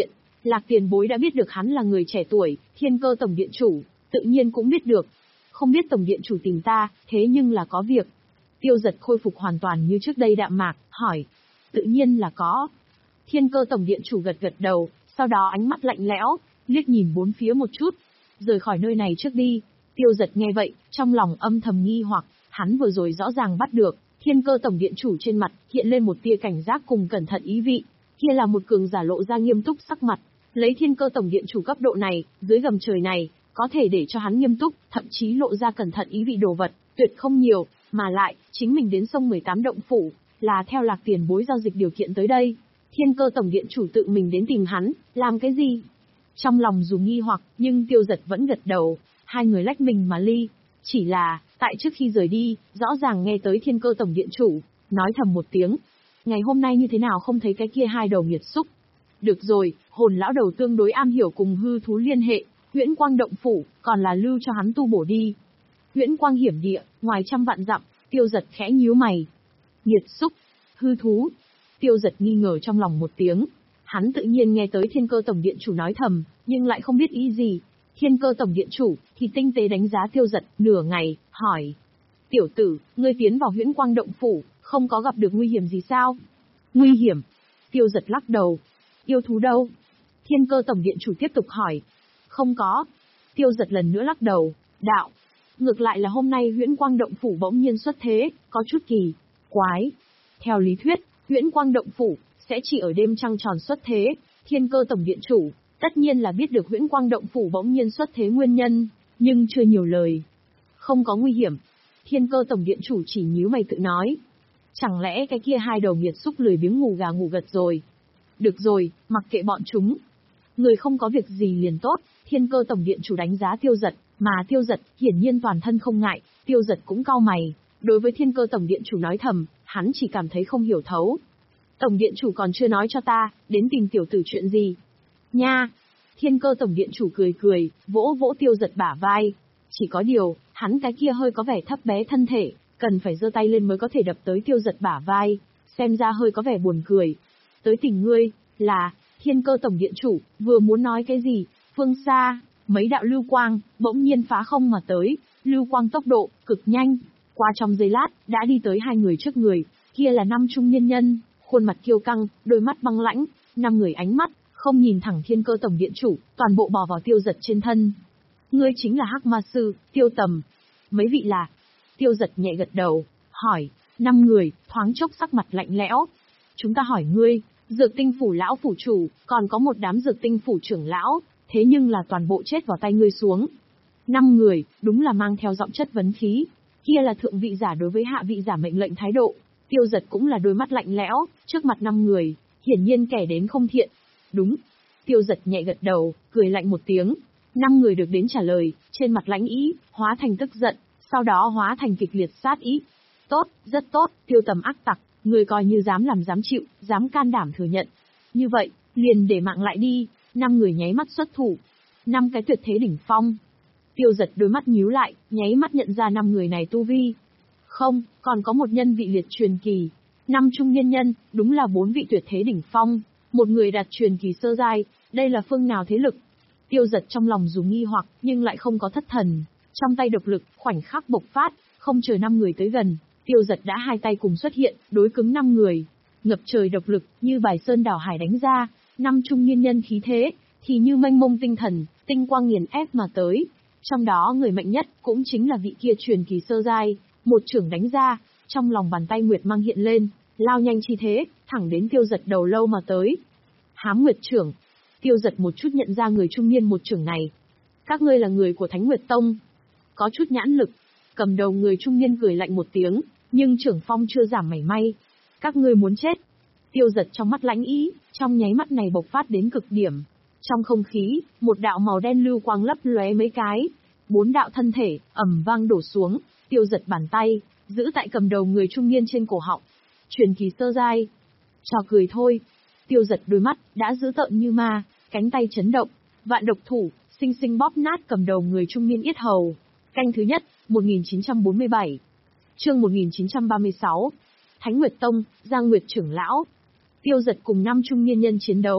[SPEAKER 1] Lạc Tiền Bối đã biết được hắn là người trẻ tuổi, Thiên Cơ Tổng Điện Chủ, tự nhiên cũng biết được. Không biết Tổng Điện Chủ tìm ta, thế nhưng là có việc. Tiêu Giật khôi phục hoàn toàn như trước đây đạm mạc, hỏi. Tự nhiên là có. Thiên Cơ Tổng Điện Chủ gật gật đầu, sau đó ánh mắt lạnh lẽo, liếc nhìn bốn phía một chút. Rời khỏi nơi này trước đi. Tiêu Giật nghe vậy, trong lòng âm thầm nghi hoặc, hắn vừa rồi rõ ràng bắt được, Thiên Cơ Tổng Điện Chủ trên mặt hiện lên một tia cảnh giác cùng cẩn thận ý vị. Kia là một cường giả lộ ra nghiêm túc sắc mặt, lấy Thiên Cơ Tổng Điện Chủ cấp độ này, dưới gầm trời này, có thể để cho hắn nghiêm túc, thậm chí lộ ra cẩn thận ý vị đồ vật, tuyệt không nhiều, mà lại, chính mình đến sông mười tám động phủ, là theo Lạc Tiền Bối giao dịch điều kiện tới đây. Thiên Cơ Tổng Điện Chủ tự mình đến tìm hắn, làm cái gì? Trong lòng dù nghi hoặc, nhưng Tiêu Giật vẫn gật đầu, hai người lách mình mà ly. Chỉ là, tại trước khi rời đi, rõ ràng nghe tới Thiên Cơ Tổng Điện Chủ, nói thầm một tiếng. Ngày hôm nay như thế nào không thấy cái kia hai đầu nghiệt xúc? Được rồi, hồn lão đầu tương đối am hiểu cùng hư thú liên hệ, Huyễn Quang động phủ, còn là lưu cho hắn tu bổ đi. Huyễn Quang hiểm địa, ngoài trăm vạn dặm, Tiêu Giật khẽ nhíu mày. Nghiệt xúc, hư thú. Tiêu Giật nghi ngờ trong lòng một tiếng. Hắn tự nhiên nghe tới Thiên Cơ Tổng Điện Chủ nói thầm, nhưng lại không biết ý gì. Thiên Cơ Tổng Điện Chủ thì tinh tế đánh giá Tiêu Giật nửa ngày, hỏi: "Tiểu tử, ngươi tiến vào Huyễn Quang động phủ, không có gặp được nguy hiểm gì sao?" "Nguy hiểm?" Tiêu Giật lắc đầu. "Yêu thú đâu?" Thiên Cơ Tổng Điện Chủ tiếp tục hỏi. "Không có." Tiêu Giật lần nữa lắc đầu, đạo: "Ngược lại là hôm nay Huyễn Quang động phủ bỗng nhiên xuất thế, có chút kỳ quái. Theo lý thuyết, Huyễn Quang động phủ sẽ chỉ ở đêm trăng tròn xuất thế, Thiên Cơ Tổng Điện Chủ tất nhiên là biết được Huyễn Quang động phủ bỗng nhiên xuất thế nguyên nhân, nhưng chưa nhiều lời. Không có nguy hiểm." Thiên Cơ Tổng Điện Chủ chỉ nhíu mày tự nói. Chẳng lẽ cái kia hai đầu nghiệt xúc lười biếng ngủ gà ngủ gật rồi? Được rồi, mặc kệ bọn chúng. Người không có việc gì liền tốt. Thiên Cơ Tổng Điện Chủ đánh giá Tiêu Giật, mà Tiêu Giật hiển nhiên toàn thân không ngại, Tiêu Giật cũng cau mày. Đối với Thiên Cơ Tổng Điện Chủ nói thầm, hắn chỉ cảm thấy không hiểu thấu. Tổng Điện Chủ còn chưa nói cho ta, đến tìm tiểu tử chuyện gì? Nha! Thiên Cơ Tổng Điện Chủ cười cười, vỗ vỗ Tiêu Giật bả vai. Chỉ có điều, hắn cái kia hơi có vẻ thấp bé thân thể, cần phải giơ tay lên mới có thể đập tới Tiêu Giật bả vai, xem ra hơi có vẻ buồn cười. Tới tình ngươi, là, Thiên Cơ Tổng Điện Chủ, vừa muốn nói cái gì, phương xa, mấy đạo lưu quang, bỗng nhiên phá không mà tới, lưu quang tốc độ, cực nhanh, qua trong giây lát, đã đi tới hai người trước người, kia là năm trung niên nhân, khuôn mặt kiêu căng, đôi mắt băng lãnh, năm người ánh mắt, không nhìn thẳng Thiên Cơ Tổng Điện Chủ, toàn bộ bò vào Tiêu Giật trên thân. Ngươi chính là Hắc Ma Sư, Tiêu Tầm. Mấy vị là? Tiêu Giật nhẹ gật đầu, hỏi, năm người, thoáng chốc sắc mặt lạnh lẽo. Chúng ta hỏi ngươi, Dược Tinh Phủ lão phủ chủ, còn có một đám Dược Tinh Phủ trưởng lão, thế nhưng là toàn bộ chết vào tay ngươi xuống. Năm người, đúng là mang theo giọng chất vấn khí. Kia là thượng vị giả đối với hạ vị giả mệnh lệnh thái độ. Tiêu Giật cũng là đôi mắt lạnh lẽo, trước mặt năm người, hiển nhiên kẻ đến không thiện. Đúng. Tiêu Giật nhẹ gật đầu, cười lạnh một tiếng. Năm người được đến trả lời, trên mặt lãnh ý, hóa thành tức giận, sau đó hóa thành kịch liệt sát ý. Tốt, rất tốt, Tiêu Tầm ác tặc, người coi như dám làm dám chịu, dám can đảm thừa nhận. Như vậy, liền để mạng lại đi. Năm người nháy mắt xuất thủ. Năm cái tuyệt thế đỉnh phong. Tiêu Giật đôi mắt nhíu lại, nháy mắt nhận ra năm người này tu vi. Không, còn có một nhân vị liệt truyền kỳ. Năm trung niên nhân, đúng là bốn vị tuyệt thế đỉnh phong. Một người đạt truyền kỳ sơ giai, đây là phương nào thế lực? Tiêu Giật trong lòng dù nghi hoặc, nhưng lại không có thất thần. Trong tay độc lực, khoảnh khắc bộc phát, không chờ năm người tới gần, Tiêu Giật đã hai tay cùng xuất hiện, đối cứng năm người. Ngập trời độc lực, như bài sơn đảo hải đánh ra, năm trung niên nhân khí thế, thì như mênh mông tinh thần, tinh quang nghiền ép mà tới. Trong đó người mạnh nhất, cũng chính là vị kia truyền kỳ sơ giai, một chưởng đánh ra, trong lòng bàn tay Nguyệt Mang hiện lên, lao nhanh chi thế, thẳng đến Tiêu Giật đầu lâu mà tới. Hám Nguyệt chưởng. Tiêu Giật một chút nhận ra người trung niên một chưởng này. Các ngươi là người của Thánh Nguyệt Tông. Có chút nhãn lực. Cầm đầu người trung niên cười lạnh một tiếng, nhưng trưởng phong chưa giảm mảy may. Các ngươi muốn chết. Tiêu Giật trong mắt lãnh ý, trong nháy mắt này bộc phát đến cực điểm. Trong không khí, một đạo màu đen lưu quang lấp lóe mấy cái. Bốn đạo thân thể, ầm vang đổ xuống. Tiêu Giật bàn tay, giữ tại cầm đầu người trung niên trên cổ họng. Truyền kỳ sơ giai. Trò cười thôi. Tiêu Giật đôi mắt, đã dữ tợn như ma, cánh tay chấn động. Vạn độc thủ, sinh sinh bóp nát cầm đầu người trung niên yết hầu. Canh thứ nhất, một nghìn chín trăm bốn mươi bảy. Chương một nghìn chín trăm ba mươi sáu. Thánh Nguyệt Tông, Giang Nguyệt trưởng lão. Tiêu Giật cùng năm trung niên nhân chiến đấu,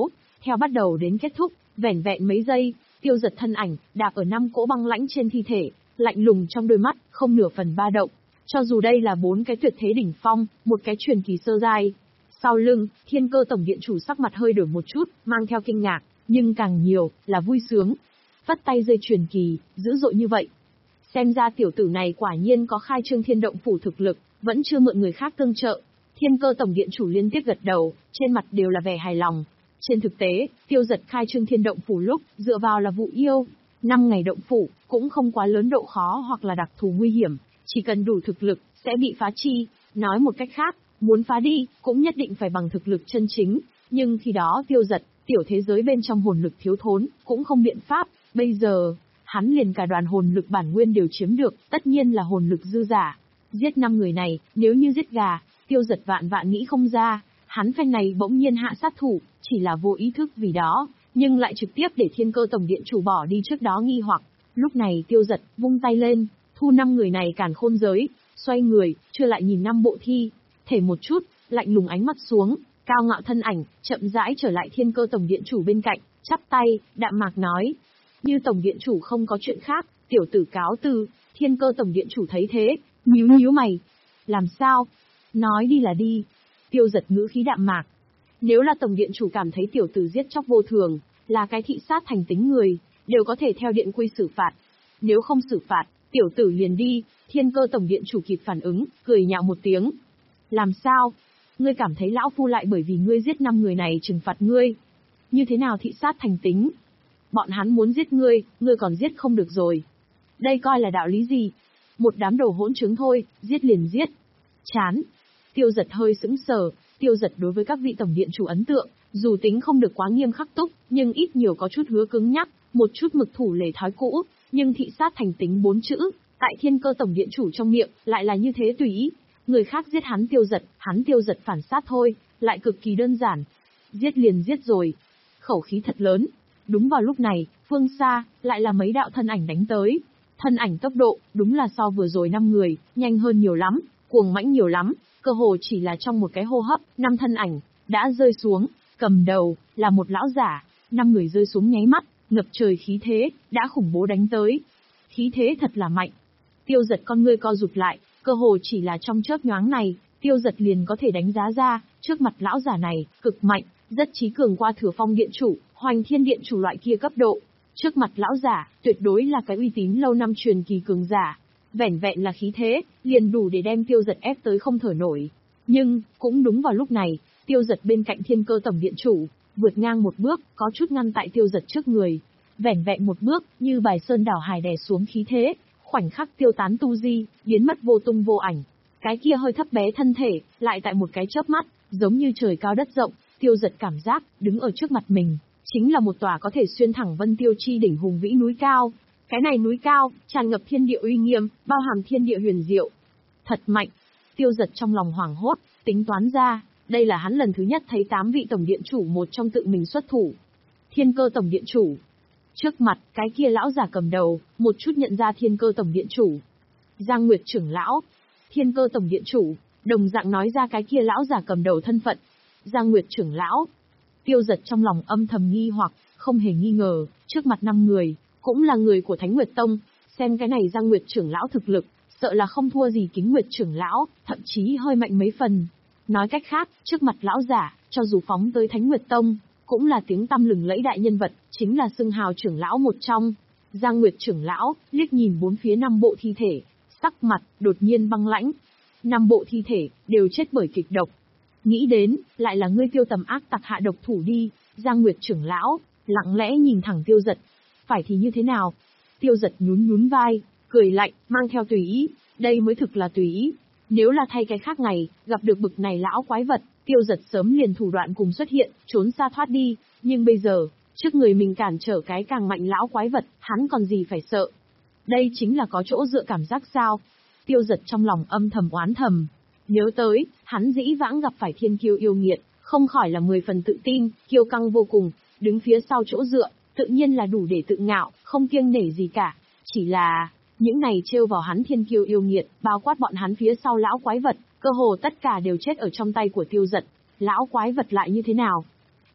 [SPEAKER 1] Theo bắt đầu đến kết thúc, vẻn vẹn mấy giây, Tiêu Giật thân ảnh đạp ở năm cỗ băng lãnh trên thi thể, lạnh lùng trong đôi mắt, không nửa phần ba động. Cho dù đây là bốn cái tuyệt thế đỉnh phong, một cái truyền kỳ sơ giai. Sau lưng, Thiên Cơ Tổng Điện chủ sắc mặt hơi đổi một chút, mang theo kinh ngạc, nhưng càng nhiều là vui sướng. Vắt tay rơi truyền kỳ, dữ dội như vậy. Xem ra tiểu tử này quả nhiên có khai trương Thiên Động phủ thực lực, vẫn chưa mượn người khác tương trợ. Thiên Cơ Tổng Điện chủ liên tiếp gật đầu, trên mặt đều là vẻ hài lòng. Trên thực tế, Tiêu Giật khai trương Thiên Động phủ lúc dựa vào là vụ yêu, năm ngày động phủ cũng không quá lớn độ khó hoặc là đặc thù nguy hiểm, chỉ cần đủ thực lực sẽ bị phá chi. Nói một cách khác, muốn phá đi cũng nhất định phải bằng thực lực chân chính, nhưng khi đó Tiêu Giật, tiểu thế giới bên trong hồn lực thiếu thốn, cũng không biện pháp. Bây giờ, hắn liền cả đoàn hồn lực bản nguyên đều chiếm được, tất nhiên là hồn lực dư giả. Giết năm người này, nếu như giết gà, Tiêu Giật vạn vạn nghĩ không ra, hắn phen này bỗng nhiên hạ sát thủ, chỉ là vô ý thức vì đó, nhưng lại trực tiếp để Thiên Cơ Tổng Điện chủ bỏ đi trước đó nghi hoặc. Lúc này Tiêu Giật vung tay lên, thu năm người này càn khôn giới, xoay người, chưa lại nhìn năm bộ thi, thể một chút, lạnh lùng ánh mắt xuống, cao ngạo thân ảnh, chậm rãi trở lại Thiên Cơ Tổng Điện chủ bên cạnh, chắp tay, đạm mạc nói: "Như Tổng Điện chủ không có chuyện khác, tiểu tử cáo từ." Thiên Cơ Tổng Điện chủ thấy thế, nhíu nhíu mày. "Làm sao? Nói đi là đi." Tiêu Giật ngữ khí đạm mạc. Nếu là Tổng Điện chủ cảm thấy tiểu tử giết chóc vô thường, là cái thị sát thành tính người, đều có thể theo điện quy xử phạt. Nếu không xử phạt, tiểu tử liền đi. Thiên Cơ Tổng Điện chủ kịp phản ứng, cười nhạo một tiếng. "Làm sao? Ngươi cảm thấy lão phu lại bởi vì ngươi giết năm người này trừng phạt ngươi? Như thế nào thị sát thành tính? Bọn hắn muốn giết ngươi, ngươi còn giết không được rồi. Đây coi là đạo lý gì? Một đám đồ hỗn trứng thôi, giết liền giết." Chán. Tiêu Giật hơi sững sờ. Tiêu Giật đối với các vị tổng điện chủ ấn tượng, dù tính không được quá nghiêm khắc túc, nhưng ít nhiều có chút hứa cứng nhắc, một chút mực thủ lề thói cũ, nhưng thị sát thành tính bốn chữ, tại Thiên Cơ Tổng Điện chủ trong miệng, lại là như thế tùy ý. Người khác giết hắn Tiêu Giật, hắn Tiêu Giật phản sát thôi, lại cực kỳ đơn giản. Giết liền giết rồi. Khẩu khí thật lớn. Đúng vào lúc này, phương xa, lại là mấy đạo thân ảnh đánh tới. Thân ảnh tốc độ, đúng là so vừa rồi năm người, nhanh hơn nhiều lắm, cuồng mãnh nhiều lắm, cơ hồ chỉ là trong một cái hô hấp, năm thân ảnh đã rơi xuống, cầm đầu là một lão giả, năm người rơi xuống nháy mắt, ngập trời khí thế đã khủng bố đánh tới. Khí thế thật là mạnh. Tiêu Giật con ngươi co rụt lại, cơ hồ chỉ là trong chớp nhoáng này, Tiêu Giật liền có thể đánh giá ra, trước mặt lão giả này, cực mạnh, rất chí cường qua Thừa Phong Điện chủ, Hoành Thiên Điện chủ loại kia cấp độ. Trước mặt lão giả, tuyệt đối là cái uy tín lâu năm truyền kỳ cường giả. Vẻn vẹn là khí thế, liền đủ để đem Tiêu Giật ép tới không thở nổi. Nhưng, cũng đúng vào lúc này, Tiêu Giật bên cạnh Thiên Cơ Tổng Điện chủ, vượt ngang một bước, có chút ngăn tại Tiêu Giật trước người. Vẻn vẹn một bước, như bài sơn đảo hải đè xuống khí thế, khoảnh khắc tiêu tán tu di, biến mất vô tung vô ảnh. Cái kia hơi thấp bé thân thể, lại tại một cái chớp mắt, giống như trời cao đất rộng, Tiêu Giật cảm giác, đứng ở trước mặt mình, chính là một tòa có thể xuyên thẳng vân tiêu chi đỉnh hùng vĩ núi cao. Cái này núi cao, tràn ngập thiên địa uy nghiêm, bao hàm thiên địa huyền diệu. Thật mạnh. Tiêu Giật trong lòng hoảng hốt, tính toán ra, đây là hắn lần thứ nhất thấy tám vị tổng điện chủ một trong tự mình xuất thủ. Thiên Cơ Tổng Điện chủ. Trước mặt, cái kia lão giả cầm đầu, một chút nhận ra Thiên Cơ Tổng Điện chủ. Giang Nguyệt trưởng lão. Thiên Cơ Tổng Điện chủ, đồng dạng nói ra cái kia lão giả cầm đầu thân phận. Giang Nguyệt trưởng lão. Tiêu Giật trong lòng âm thầm nghi hoặc, không hề nghi ngờ, trước mặt năm người, cũng là người của Thánh Nguyệt Tông, xem cái này Giang Nguyệt trưởng lão thực lực, sợ là không thua gì Kính Nguyệt trưởng lão, thậm chí hơi mạnh mấy phần. Nói cách khác, trước mặt lão giả, cho dù phóng tới Thánh Nguyệt Tông, cũng là tiếng tăm lừng lẫy đại nhân vật, chính là xưng hào trưởng lão một trong. Giang Nguyệt trưởng lão liếc nhìn bốn phía năm bộ thi thể, sắc mặt đột nhiên băng lãnh. Năm bộ thi thể đều chết bởi kịch độc. Nghĩ đến, lại là ngươi Tiêu Tầm ác tặc hạ độc thủ đi. Giang Nguyệt trưởng lão lặng lẽ nhìn thẳng Tiêu Giật. Phải thì như thế nào? Tiêu Giật nhún nhún vai, cười lạnh, mang theo tùy ý, đây mới thực là tùy ý. Nếu là thay cái khác ngày, gặp được bực này lão quái vật, Tiêu Giật sớm liền thủ đoạn cùng xuất hiện, trốn xa thoát đi, nhưng bây giờ, trước người mình cản trở cái càng mạnh lão quái vật, hắn còn gì phải sợ. Đây chính là có chỗ dựa cảm giác sao? Tiêu Giật trong lòng âm thầm oán thầm. Nhớ tới, hắn dĩ vãng gặp phải thiên kiêu yêu nghiệt, không khỏi là mười phần tự tin, kiêu căng vô cùng, đứng phía sau chỗ dựa, tự nhiên là đủ để tự ngạo, không kiêng nể gì cả. Chỉ là, những này trêu vào hắn thiên kiêu yêu nghiệt, bao quát bọn hắn phía sau lão quái vật, cơ hồ tất cả đều chết ở trong tay của Tiêu Giật. Lão quái vật lại như thế nào?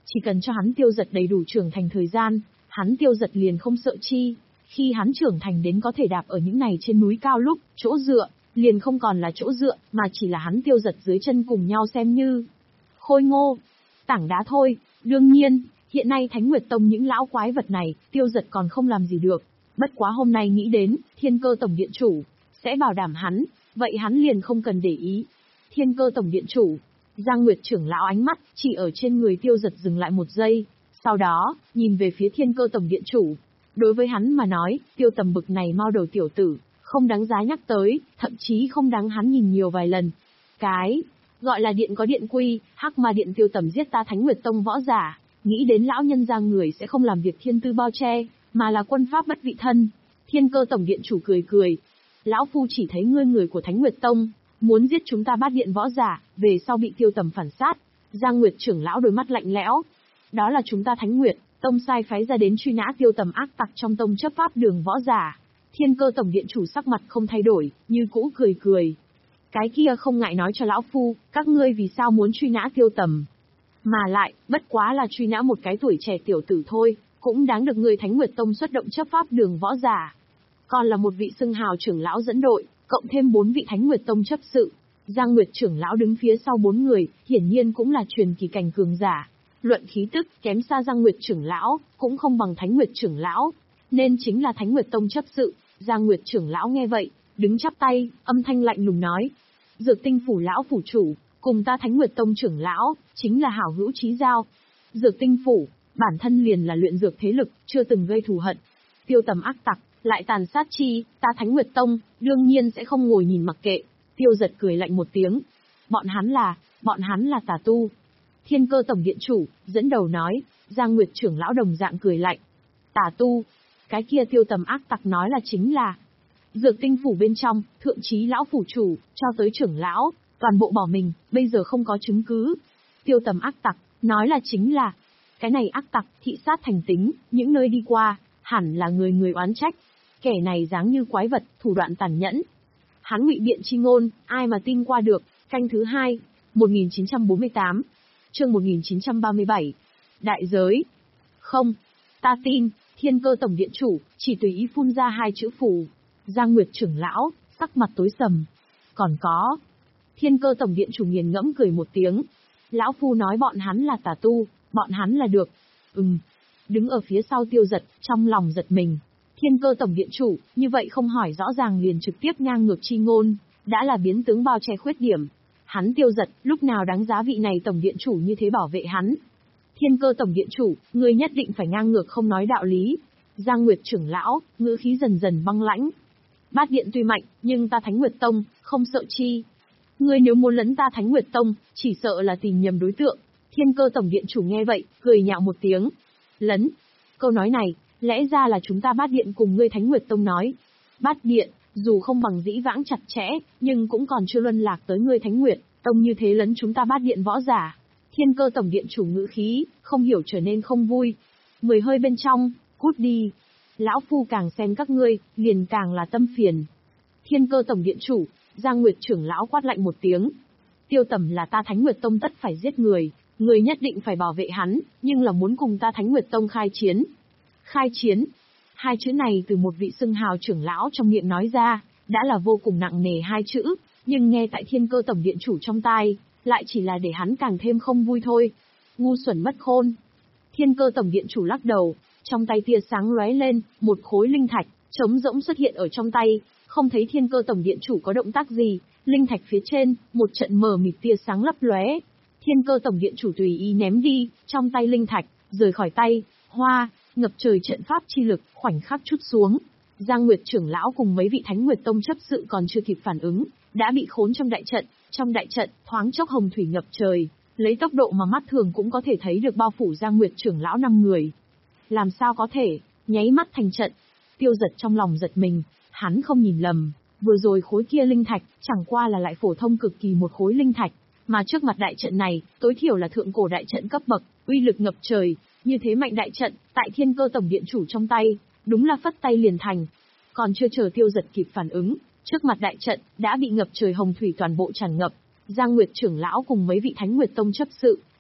[SPEAKER 1] Chỉ cần cho hắn Tiêu Giật đầy đủ trưởng thành thời gian, hắn Tiêu Giật liền không sợ chi. Khi hắn trưởng thành đến có thể đạp ở những này trên núi cao lúc, chỗ dựa, liền không còn là chỗ dựa, mà chỉ là hắn Tiêu Giật dưới chân cùng nhau xem như khôi ngô, tảng đá thôi. Đương nhiên, hiện nay Thánh Nguyệt Tông những lão quái vật này, Tiêu Giật còn không làm gì được. Bất quá hôm nay nghĩ đến, Thiên Cơ Tổng Điện Chủ sẽ bảo đảm hắn, vậy hắn liền không cần để ý. Thiên Cơ Tổng Điện Chủ, Giang Nguyệt trưởng lão ánh mắt chỉ ở trên người Tiêu Giật dừng lại một giây, sau đó nhìn về phía Thiên Cơ Tổng Điện Chủ. Đối với hắn mà nói, Tiêu Tầm bực này mau đầu tiểu tử, không đáng giá nhắc tới, thậm chí không đáng hắn nhìn nhiều vài lần. Cái gọi là điện có điện quy, hắc ma điện Tiêu Tầm giết ta Thánh Nguyệt Tông võ giả, nghĩ đến lão nhân gia người sẽ không làm việc thiên tư bao che, mà là quân pháp bất vị thân. Thiên Cơ Tổng Điện Chủ cười cười, lão phu chỉ thấy ngươi người của Thánh Nguyệt Tông muốn giết chúng ta Bát điện võ giả, về sau bị Tiêu Tầm phản sát. Giang Nguyệt trưởng lão đôi mắt lạnh lẽo. Đó là chúng ta Thánh Nguyệt Tông sai phái ra đến truy nã Tiêu Tầm ác tặc trong tông chấp pháp đường võ giả. Thiên Cơ Tổng Điện Chủ sắc mặt không thay đổi, như cũ cười cười. Cái kia không ngại nói cho lão phu, các ngươi vì sao muốn truy nã Tiêu Tầm? Mà lại, bất quá là truy nã một cái tuổi trẻ tiểu tử thôi, cũng đáng được người Thánh Nguyệt Tông xuất động chấp pháp đường võ giả. Còn là một vị xưng hào trưởng lão dẫn đội, cộng thêm bốn vị Thánh Nguyệt Tông chấp sự. Giang Nguyệt trưởng lão đứng phía sau bốn người, hiển nhiên cũng là truyền kỳ cảnh cường giả. Luận khí tức, kém xa Giang Nguyệt trưởng lão, cũng không bằng Thánh Nguyệt trưởng lão, nên chính là Thánh Nguyệt Tông chấp sự. Giang Nguyệt trưởng lão nghe vậy, đứng chắp tay, âm thanh lạnh lùng nói: Dược Tinh phủ lão phủ chủ, cùng ta Thánh Nguyệt Tông trưởng lão, chính là hảo hữu chí giao. Dược Tinh phủ, bản thân liền là luyện dược thế lực, chưa từng gây thù hận. Tiêu Tầm ác tặc, lại tàn sát chi, ta Thánh Nguyệt Tông, đương nhiên sẽ không ngồi nhìn mặc kệ. Tiêu Giật cười lạnh một tiếng. Bọn hắn là, bọn hắn là tà tu. Thiên Cơ Tổng Điện Chủ, dẫn đầu nói. Giang Nguyệt trưởng lão đồng dạng cười lạnh. Tà tu, cái kia Tiêu Tầm ác tặc nói là chính là Dược Tinh phủ bên trong, thượng chí lão phủ chủ, cho tới trưởng lão, toàn bộ bỏ mình, bây giờ không có chứng cứ. Tiêu Tầm ác tặc, nói là chính là, cái này ác tặc, thị sát thành tính, những nơi đi qua, hẳn là người người oán trách. Kẻ này dáng như quái vật, thủ đoạn tàn nhẫn. Hắn ngụy biện chi ngôn, ai mà tin qua được. Canh thứ hai, một nghìn chín trăm bốn mươi tám, chương một nghìn chín trăm ba mươi bảy. Đại giới. Không, ta tin. Thiên Cơ Tổng Điện Chủ, chỉ tùy ý phun ra hai chữ phù. Giang Nguyệt trưởng lão, sắc mặt tối sầm. Còn có. Thiên Cơ Tổng Điện Chủ nghiền ngẫm cười một tiếng. Lão phu nói bọn hắn là tà tu, bọn hắn là được. Ừm. Đứng ở phía sau Tiêu Giật, trong lòng giật mình. Thiên Cơ Tổng Điện Chủ, như vậy không hỏi rõ ràng liền trực tiếp ngang ngược chi ngôn, đã là biến tướng bao che khuyết điểm. Hắn Tiêu Giật, lúc nào đáng giá vị này Tổng Điện Chủ như thế bảo vệ hắn. Thiên Cơ Tổng Điện Chủ, ngươi nhất định phải ngang ngược không nói đạo lý. Giang Nguyệt trưởng lão, ngữ khí dần dần băng lãnh. Bát điện tuy mạnh, nhưng ta Thánh Nguyệt Tông, không sợ chi. Ngươi nếu muốn lấn ta Thánh Nguyệt Tông, chỉ sợ là tìm nhầm đối tượng. Thiên Cơ Tổng Điện Chủ nghe vậy, cười nhạo một tiếng. Lấn. Câu nói này, lẽ ra là chúng ta Bát điện cùng ngươi Thánh Nguyệt Tông nói. Bát điện, dù không bằng dĩ vãng chặt chẽ, nhưng cũng còn chưa luân lạc tới ngươi Thánh Nguyệt Tông như thế lấn chúng ta Bát điện võ giả. Thiên Cơ Tổng Điện Chủ ngữ khí, không hiểu trở nên không vui. Mười hơi bên trong, cút đi. Lão phu càng xem các ngươi, liền càng là tâm phiền. Thiên Cơ Tổng Điện Chủ, Giang Nguyệt trưởng lão quát lạnh một tiếng. Tiêu Tầm là ta Thánh Nguyệt Tông tất phải giết người, người nhất định phải bảo vệ hắn, nhưng là muốn cùng ta Thánh Nguyệt Tông khai chiến. Khai chiến. Hai chữ này từ một vị xưng hào trưởng lão trong miệng nói ra, đã là vô cùng nặng nề hai chữ, nhưng nghe tại Thiên Cơ Tổng Điện Chủ trong tai, lại chỉ là để hắn càng thêm không vui thôi. Ngu xuẩn mất khôn. Thiên Cơ Tổng Điện Chủ lắc đầu, trong tay tia sáng lóe lên, một khối linh thạch, trống rỗng xuất hiện ở trong tay, không thấy Thiên Cơ Tổng Điện Chủ có động tác gì, linh thạch phía trên, một trận mờ mịt tia sáng lấp lóe. Thiên Cơ Tổng Điện Chủ tùy ý ném đi, trong tay linh thạch, rời khỏi tay, hoa, ngập trời trận pháp chi lực, khoảnh khắc trút xuống. Giang Nguyệt trưởng lão cùng mấy vị Thánh Nguyệt Tông chấp sự còn chưa kịp phản ứng, đã bị khốn trong đại trận, trong đại trận, thoáng chốc hồng thủy ngập trời, lấy tốc độ mà mắt thường cũng có thể thấy được bao phủ Giang Nguyệt trưởng lão năm người. Làm sao có thể, nháy mắt thành trận. Tiêu Giật trong lòng giật mình, hắn không nhìn lầm, vừa rồi khối kia linh thạch, chẳng qua là lại phổ thông cực kỳ một khối linh thạch, mà trước mặt đại trận này, tối thiểu là thượng cổ đại trận cấp bậc, uy lực ngập trời, như thế mạnh đại trận, tại Thiên Cơ Tổng Điện Chủ trong tay, đúng là phất tay liền thành. Còn chưa chờ Tiêu Giật kịp phản ứng, trước mặt đại trận đã bị ngập trời hồng thủy toàn bộ tràn ngập. Giang Nguyệt trưởng lão cùng mấy vị Thánh Nguyệt Tông chấp sự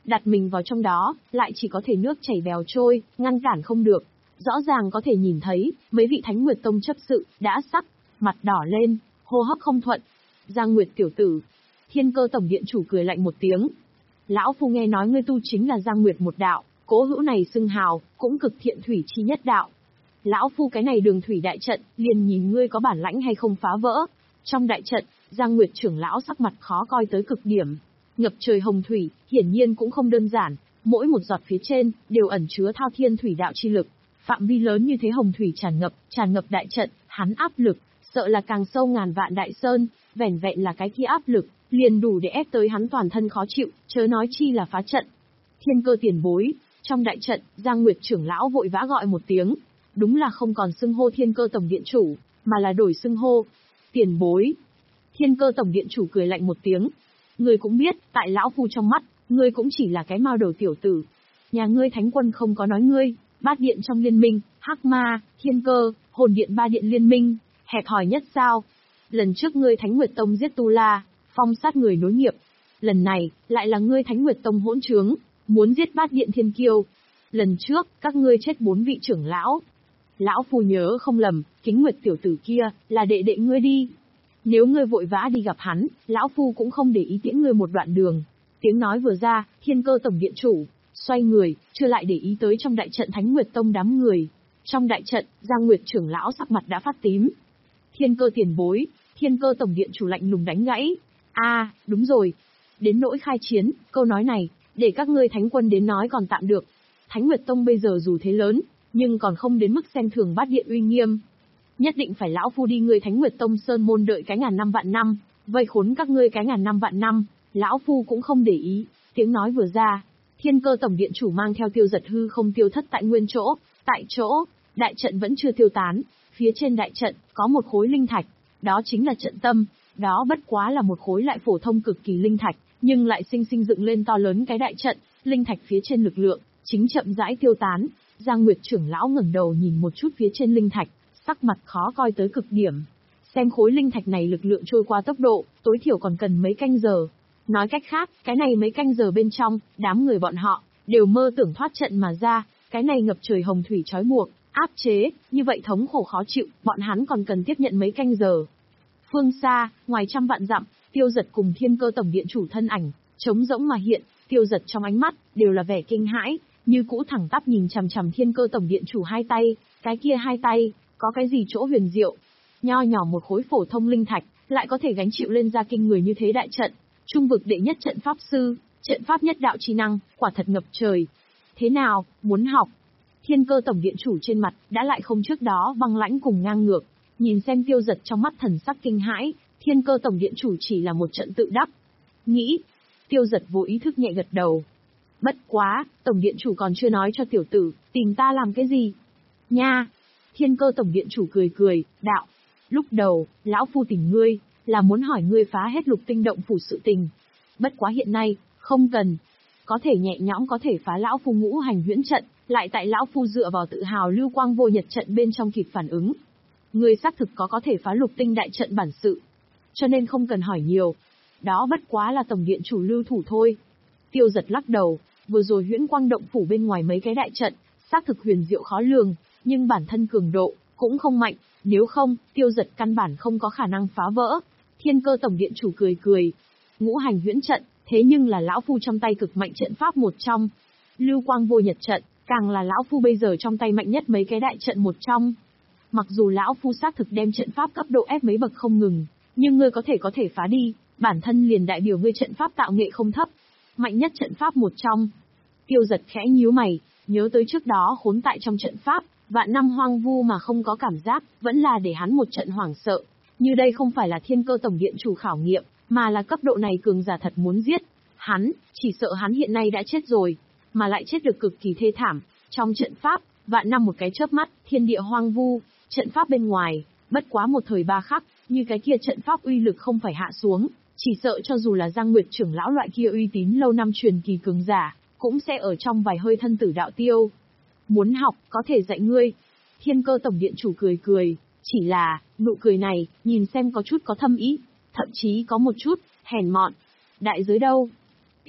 [SPEAKER 1] đặt mình vào trong đó, lại chỉ có thể nước chảy bèo trôi, ngăn cản không được. Rõ ràng có thể nhìn thấy, mấy vị Thánh Nguyệt Tông chấp sự, đã sắc, mặt đỏ lên, hô hấp không thuận. Giang Nguyệt tiểu tử. Thiên Cơ Tổng Điện chủ cười lạnh một tiếng. Lão phu nghe nói ngươi tu chính là Giang Nguyệt một đạo, cố hữu này xưng hào, cũng cực thiện thủy chi nhất đạo. Lão phu cái này đường thủy đại trận, liền nhìn ngươi có bản lãnh hay không phá vỡ. Trong đại trận, Giang Nguyệt trưởng lão sắc mặt khó coi tới cực điểm. Ngập trời hồng thủy, hiển nhiên cũng không đơn giản, mỗi một giọt phía trên, đều ẩn chứa thao thiên thủy đạo chi lực. Phạm vi lớn như thế hồng thủy tràn ngập, tràn ngập đại trận, hắn áp lực, sợ là càng sâu ngàn vạn đại sơn, vẻn vẹn là cái kia áp lực, liền đủ để ép tới hắn toàn thân khó chịu, chớ nói chi là phá trận. Thiên Cơ tiền bối, trong đại trận, Giang Nguyệt trưởng lão vội vã gọi một tiếng, đúng là không còn xưng hô Thiên Cơ Tổng Điện chủ, mà là đổi xưng hô. Tiền bối. Thiên Cơ Tổng Điện chủ cười lạnh một tiếng. Ngươi cũng biết, tại lão phu trong mắt, ngươi cũng chỉ là cái mao đầu tiểu tử. Nhà ngươi Thánh Quân không có nói ngươi, Bát Điện trong liên minh, Hắc Ma, Thiên Cơ, Hồn Điện ba điện liên minh, hẹp hòi nhất sao? Lần trước ngươi Thánh Nguyệt Tông giết Tu La, phong sát người nối nghiệp. Lần này, lại là ngươi Thánh Nguyệt Tông hỗn trướng, muốn giết Bát Điện Thiên Kiêu. Lần trước, các ngươi chết bốn vị trưởng lão. Lão phu nhớ không lầm, Kính Nguyệt tiểu tử kia, là đệ đệ ngươi đi. Nếu ngươi vội vã đi gặp hắn, lão phu cũng không để ý tiễn ngươi một đoạn đường. Tiếng nói vừa ra, Thiên Cơ Tổng Điện chủ, xoay người, chưa lại để ý tới trong đại trận Thánh Nguyệt Tông đám người. Trong đại trận, Giang Nguyệt trưởng lão sắc mặt đã phát tím. Thiên Cơ tiền bối, Thiên Cơ Tổng Điện chủ lạnh lùng đánh gãy. A, à, đúng rồi. Đến nỗi khai chiến, câu nói này, để các ngươi Thánh Quân đến nói còn tạm được. Thánh Nguyệt Tông bây giờ dù thế lớn, nhưng còn không đến mức xem thường Bát Điện uy nghiêm. Nhất định phải lão phu đi ngươi Thánh Nguyệt Tông sơn môn đợi cái ngàn năm vạn năm, vây khốn các ngươi cái ngàn năm vạn năm, lão phu cũng không để ý. Tiếng nói vừa ra, Thiên Cơ Tổng Điện chủ mang theo Tiêu Giật hư không tiêu thất tại nguyên chỗ, tại chỗ, đại trận vẫn chưa tiêu tán, phía trên đại trận có một khối linh thạch, đó chính là trận tâm, đó bất quá là một khối lại phổ thông cực kỳ linh thạch, nhưng lại sinh sinh dựng lên to lớn cái đại trận, linh thạch phía trên lực lượng chính chậm rãi tiêu tán. Giang Nguyệt trưởng lão ngẩng đầu nhìn một chút phía trên linh thạch, sắc mặt khó coi tới cực điểm. Xem khối linh thạch này lực lượng trôi qua tốc độ, tối thiểu còn cần mấy canh giờ. Nói cách khác, cái này mấy canh giờ bên trong, đám người bọn họ, đều mơ tưởng thoát trận mà ra, cái này ngập trời hồng thủy trói buộc, áp chế, như vậy thống khổ khó chịu, bọn hắn còn cần tiếp nhận mấy canh giờ. Phương xa, ngoài trăm vạn dặm, Tiêu Giật cùng Thiên Cơ Tổng Điện chủ thân ảnh, trống rỗng mà hiện, Tiêu Giật trong ánh mắt, đều là vẻ kinh hãi, như cũ thẳng tắp nhìn chằm chằm Thiên Cơ Tổng Điện chủ hai tay, cái kia hai tay, có cái gì chỗ huyền diệu. Nho nhỏ một khối phổ thông linh thạch, lại có thể gánh chịu lên ra kinh người như thế đại trận. Trung vực đệ nhất trận pháp sư, trận pháp nhất đạo chi năng, quả thật ngập trời. Thế nào, muốn học? Thiên Cơ Tổng Điện chủ trên mặt, đã lại không trước đó băng lãnh cùng ngang ngược. Nhìn xem Tiêu Giật trong mắt thần sắc kinh hãi, Thiên Cơ Tổng Điện chủ chỉ là một trận tự đắc. Nghĩ, Tiêu Giật vô ý thức nhẹ gật đầu. Bất quá, Tổng Điện chủ còn chưa nói cho tiểu tử, tìm ta làm cái gì? Nha! Thiên Cơ Tổng Điện chủ cười cười, đạo. Lúc đầu, lão phu tìm ngươi, là muốn hỏi ngươi phá hết Lục Tinh động phủ sự tình. Bất quá hiện nay, không cần. Có thể nhẹ nhõm có thể phá lão phu ngũ hành huyễn trận, lại tại lão phu dựa vào tự hào lưu quang vô nhật trận bên trong kịp phản ứng. Ngươi xác thực có có thể phá Lục Tinh đại trận bản sự. Cho nên không cần hỏi nhiều. Đó bất quá là Tổng Điện chủ lưu thủ thôi. Tiêu Giật lắc đầu, vừa rồi huyễn quang động phủ bên ngoài mấy cái đại trận, xác thực huyền diệu khó lường, nhưng bản thân cường độ cũng không mạnh, nếu không, Tiêu Giật căn bản không có khả năng phá vỡ. Thiên Cơ Tổng Điện chủ cười cười. Ngũ hành huyễn trận, thế nhưng là lão phu trong tay cực mạnh trận pháp một trong. Lưu quang vô nhật trận, càng là lão phu bây giờ trong tay mạnh nhất mấy cái đại trận một trong. Mặc dù lão phu xác thực đem trận pháp cấp độ ép mấy bậc không ngừng, nhưng ngươi có thể có thể phá đi, bản thân liền đại biểu ngươi trận pháp tạo nghệ không thấp. Mạnh nhất trận pháp một trong. Tiêu Giật khẽ nhíu mày, nhớ tới trước đó khốn tại trong trận pháp, vạn năm hoang vu mà không có cảm giác, vẫn là để hắn một trận hoảng sợ. Như đây không phải là Thiên Cơ Tổng Điện chủ khảo nghiệm, mà là cấp độ này cường giả thật muốn giết. Hắn, chỉ sợ hắn hiện nay đã chết rồi, mà lại chết được cực kỳ thê thảm. Trong trận pháp, vạn năm một cái chớp mắt, thiên địa hoang vu, trận pháp bên ngoài, bất quá một thời ba khắc, như cái kia trận pháp uy lực không phải hạ xuống, chỉ sợ cho dù là Giang Nguyệt trưởng lão loại kia uy tín lâu năm truyền kỳ cường giả, cũng sẽ ở trong vài hơi thân tử đạo tiêu. Muốn học, có thể dạy ngươi. Thiên Cơ Tổng Điện chủ cười cười, chỉ là, nụ cười này, nhìn xem có chút có thâm ý, thậm chí có một chút, hèn mọn. Đại giới đâu?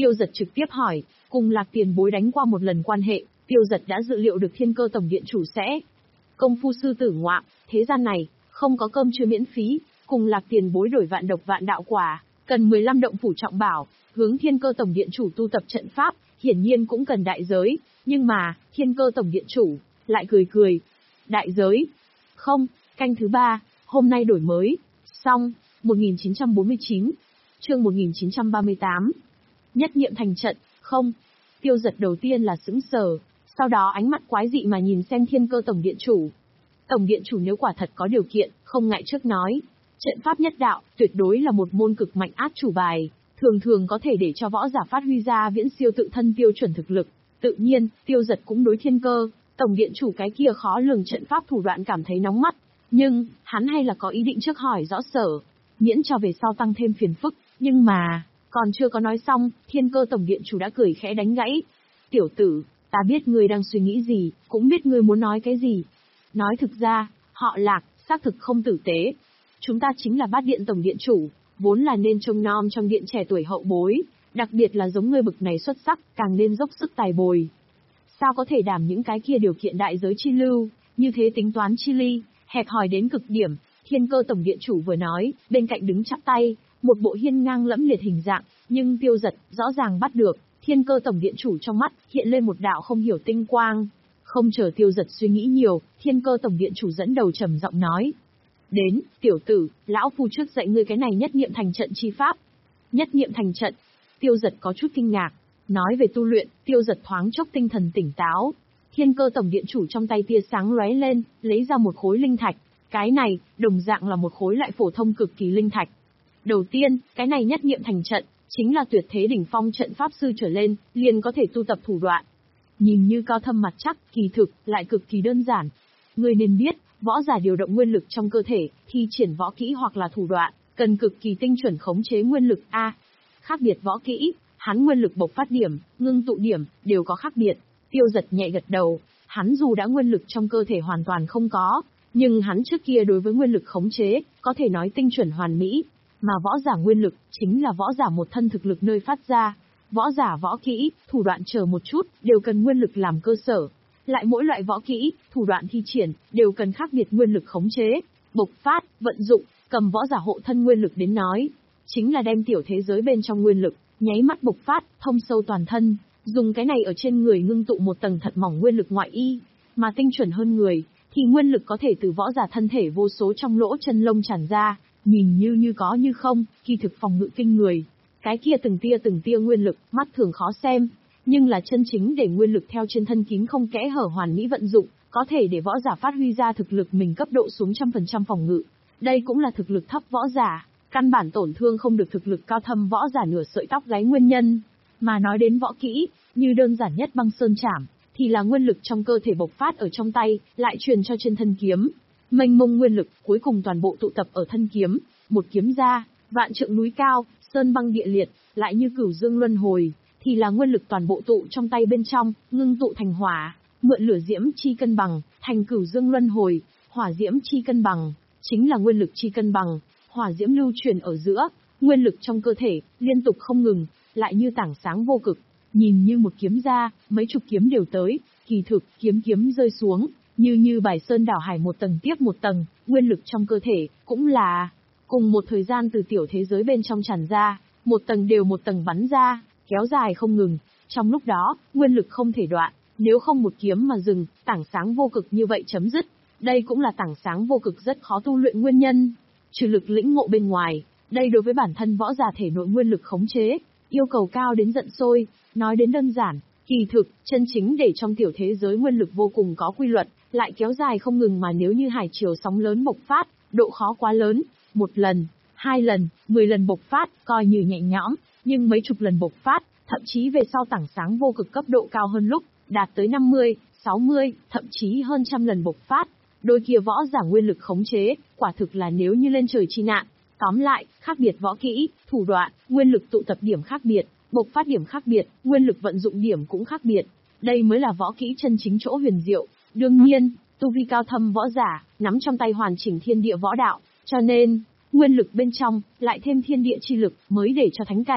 [SPEAKER 1] Tiêu Dật trực tiếp hỏi, cùng Lạc Tiền Bối đánh qua một lần quan hệ, Tiêu Dật đã dự liệu được Thiên Cơ Tổng Điện chủ sẽ công phu sư tử ngoạm, thế gian này không có cơm trưa miễn phí, cùng Lạc Tiền Bối đổi vạn độc vạn đạo quả, cần mười lăm động phủ trọng bảo, hướng Thiên Cơ Tổng Điện chủ tu tập trận pháp, hiển nhiên cũng cần đại giới, nhưng mà, Thiên Cơ Tổng Điện chủ lại cười cười. Đại giới? Không, canh thứ ba, hôm nay đổi mới. Xong, một nghìn chín trăm bốn mươi chín, chương một nghìn chín trăm ba mươi tám. Nhất niệm thành trận, không. Tiêu Dật đầu tiên là sững sờ, sau đó ánh mắt quái dị mà nhìn xem Thiên Cơ Tổng Điện chủ. Tổng Điện chủ nếu quả thật có điều kiện, không ngại trước nói. Trận pháp nhất đạo, tuyệt đối là một môn cực mạnh át chủ bài, thường thường có thể để cho võ giả phát huy ra viễn siêu tự thân tiêu chuẩn thực lực. Tự nhiên, Tiêu Dật cũng đối Thiên Cơ Tổng Điện chủ cái kia khó lường trận pháp thủ đoạn cảm thấy nóng mắt, nhưng hắn hay là có ý định trước hỏi rõ sở, miễn cho về sau tăng thêm phiền phức. Nhưng mà còn chưa có nói xong, Thiên Cơ Tổng Điện chủ đã cười khẽ đánh gãy. Tiểu tử, ta biết ngươi đang suy nghĩ gì, cũng biết ngươi muốn nói cái gì. Nói thực ra, họ Lạc, xác thực không tử tế. Chúng ta chính là Bát Điện Tổng Điện chủ, vốn là nên trông nom trong điện trẻ tuổi hậu bối, đặc biệt là giống ngươi bực này xuất sắc, càng nên dốc sức tài bồi. Sao có thể đảm những cái kia điều kiện đại giới chi lưu, như thế tính toán chi ly, hẹp hòi đến cực điểm. Thiên Cơ Tổng Điện chủ vừa nói, bên cạnh đứng chắp tay, một bộ hiên ngang lẫm liệt hình dạng, nhưng Tiêu Dật rõ ràng bắt được, Thiên Cơ Tổng Điện chủ trong mắt hiện lên một đạo không hiểu tinh quang. Không chờ Tiêu Dật suy nghĩ nhiều, Thiên Cơ Tổng Điện chủ dẫn đầu trầm giọng nói: "Đến, tiểu tử, lão phu trước dạy ngươi cái này nhất niệm thành trận chi pháp." Nhất niệm thành trận? Tiêu Dật có chút kinh ngạc. Nói về tu luyện, Tiêu Dật thoáng chốc tinh thần tỉnh táo. Thiên Cơ Tổng Điện chủ trong tay tia sáng lóe lên, lấy ra một khối linh thạch. Cái này, đồng dạng là một khối loại phổ thông cực kỳ linh thạch. Đầu tiên, cái này nhất niệm thành trận, chính là tuyệt thế đỉnh phong trận pháp sư trở lên, liền có thể tu tập thủ đoạn. Nhìn như cao thâm mặt chắc, kỳ thực, lại cực kỳ đơn giản. Ngươi nên biết, võ giả điều động nguyên lực trong cơ thể, thi triển võ kỹ hoặc là thủ đoạn, cần cực kỳ tinh chuẩn khống chế nguyên lực A. Khác biệt võ kỹ, hắn nguyên lực bộc phát điểm, ngưng tụ điểm, đều có khác biệt. Tiêu Dật nhẹ gật đầu, hắn dù đã nguyên lực trong cơ thể hoàn toàn không có, nhưng hắn trước kia đối với nguyên lực khống chế, có thể nói tinh chuẩn hoàn mỹ. Mà võ giả nguyên lực, chính là võ giả một thân thực lực nơi phát ra. Võ giả võ kỹ, thủ đoạn chờ một chút, đều cần nguyên lực làm cơ sở. Lại mỗi loại võ kỹ, thủ đoạn thi triển, đều cần khác biệt nguyên lực khống chế, bộc phát, vận dụng, cầm võ giả hộ thân nguyên lực đến nói. Chính là đem tiểu thế giới bên trong nguyên lực, nháy mắt bộc phát, thông sâu toàn thân, dùng cái này ở trên người ngưng tụ một tầng thật mỏng nguyên lực ngoại y, mà tinh chuẩn hơn người, thì nguyên lực có thể từ võ giả thân thể vô số trong lỗ chân lông tràn ra, nhìn như như có như không, kỳ thực phòng ngự kinh người. Cái kia từng tia từng tia nguyên lực, mắt thường khó xem, nhưng là chân chính để nguyên lực theo trên thân kín không kẽ hở hoàn mỹ vận dụng, có thể để võ giả phát huy ra thực lực mình cấp độ xuống trăm phần trăm phòng ngự. Đây cũng là thực lực thấp võ giả, căn bản tổn thương không được thực lực cao thâm võ giả nửa sợi tóc gáy nguyên nhân. Mà nói đến võ kỹ, như đơn giản nhất băng sơn chảm, thì là nguyên lực trong cơ thể bộc phát ở trong tay, lại truyền cho trên thân kiếm. Mênh mông nguyên lực, cuối cùng toàn bộ tụ tập ở thân kiếm, một kiếm ra, vạn trượng núi cao, sơn băng địa liệt, lại như cửu dương luân hồi, thì là nguyên lực toàn bộ tụ trong tay bên trong, ngưng tụ thành hỏa, mượn lửa diễm chi cân bằng, thành cửu dương luân hồi, hỏa diễm chi cân bằng, chính là nguyên lực chi cân bằng, hỏa diễm lưu truyền ở giữa, nguyên lực trong cơ thể, liên tục không ngừng, lại như tảng sáng vô cực, nhìn như một kiếm ra, mấy chục kiếm đều tới, kỳ thực, kiếm kiếm rơi xuống, như như bài sơn đảo hải một tầng tiếp một tầng, nguyên lực trong cơ thể, cũng là cùng một thời gian từ tiểu thế giới bên trong tràn ra, một tầng đều một tầng bắn ra, kéo dài không ngừng. Trong lúc đó, nguyên lực không thể đoạn, nếu không một kiếm mà dừng, tảng sáng vô cực như vậy chấm dứt. Đây cũng là tảng sáng vô cực rất khó tu luyện nguyên nhân. Trừ lực lĩnh ngộ bên ngoài, đây đối với bản thân võ giả thể nội nguyên lực khống chế, yêu cầu cao đến giận sôi. Nói đến đơn giản, kỳ thực, chân chính để trong tiểu thế giới nguyên lực vô cùng có quy luật, lại kéo dài không ngừng, mà nếu như hải triều sóng lớn bộc phát, độ khó quá lớn, một lần, hai lần, mười lần bộc phát, coi như nhẹ nhõm, nhưng mấy chục lần bộc phát, thậm chí về sau tảng sáng vô cực cấp độ cao hơn lúc, đạt tới năm mươi, sáu mươi, thậm chí hơn trăm lần bộc phát. Đôi kia võ giả nguyên lực khống chế, quả thực là nếu như lên trời chi nạn. Tóm lại, khác biệt võ kỹ, thủ đoạn, nguyên lực tụ tập điểm khác biệt, bộc phát điểm khác biệt, nguyên lực vận dụng điểm cũng khác biệt. Đây mới là võ kỹ chân chính chỗ huyền diệu. Đương nhiên, tu vi cao thâm võ giả, nắm trong tay hoàn chỉnh thiên địa võ đạo, cho nên, nguyên lực bên trong, lại thêm thiên địa chi lực, mới để cho thánh cảnh.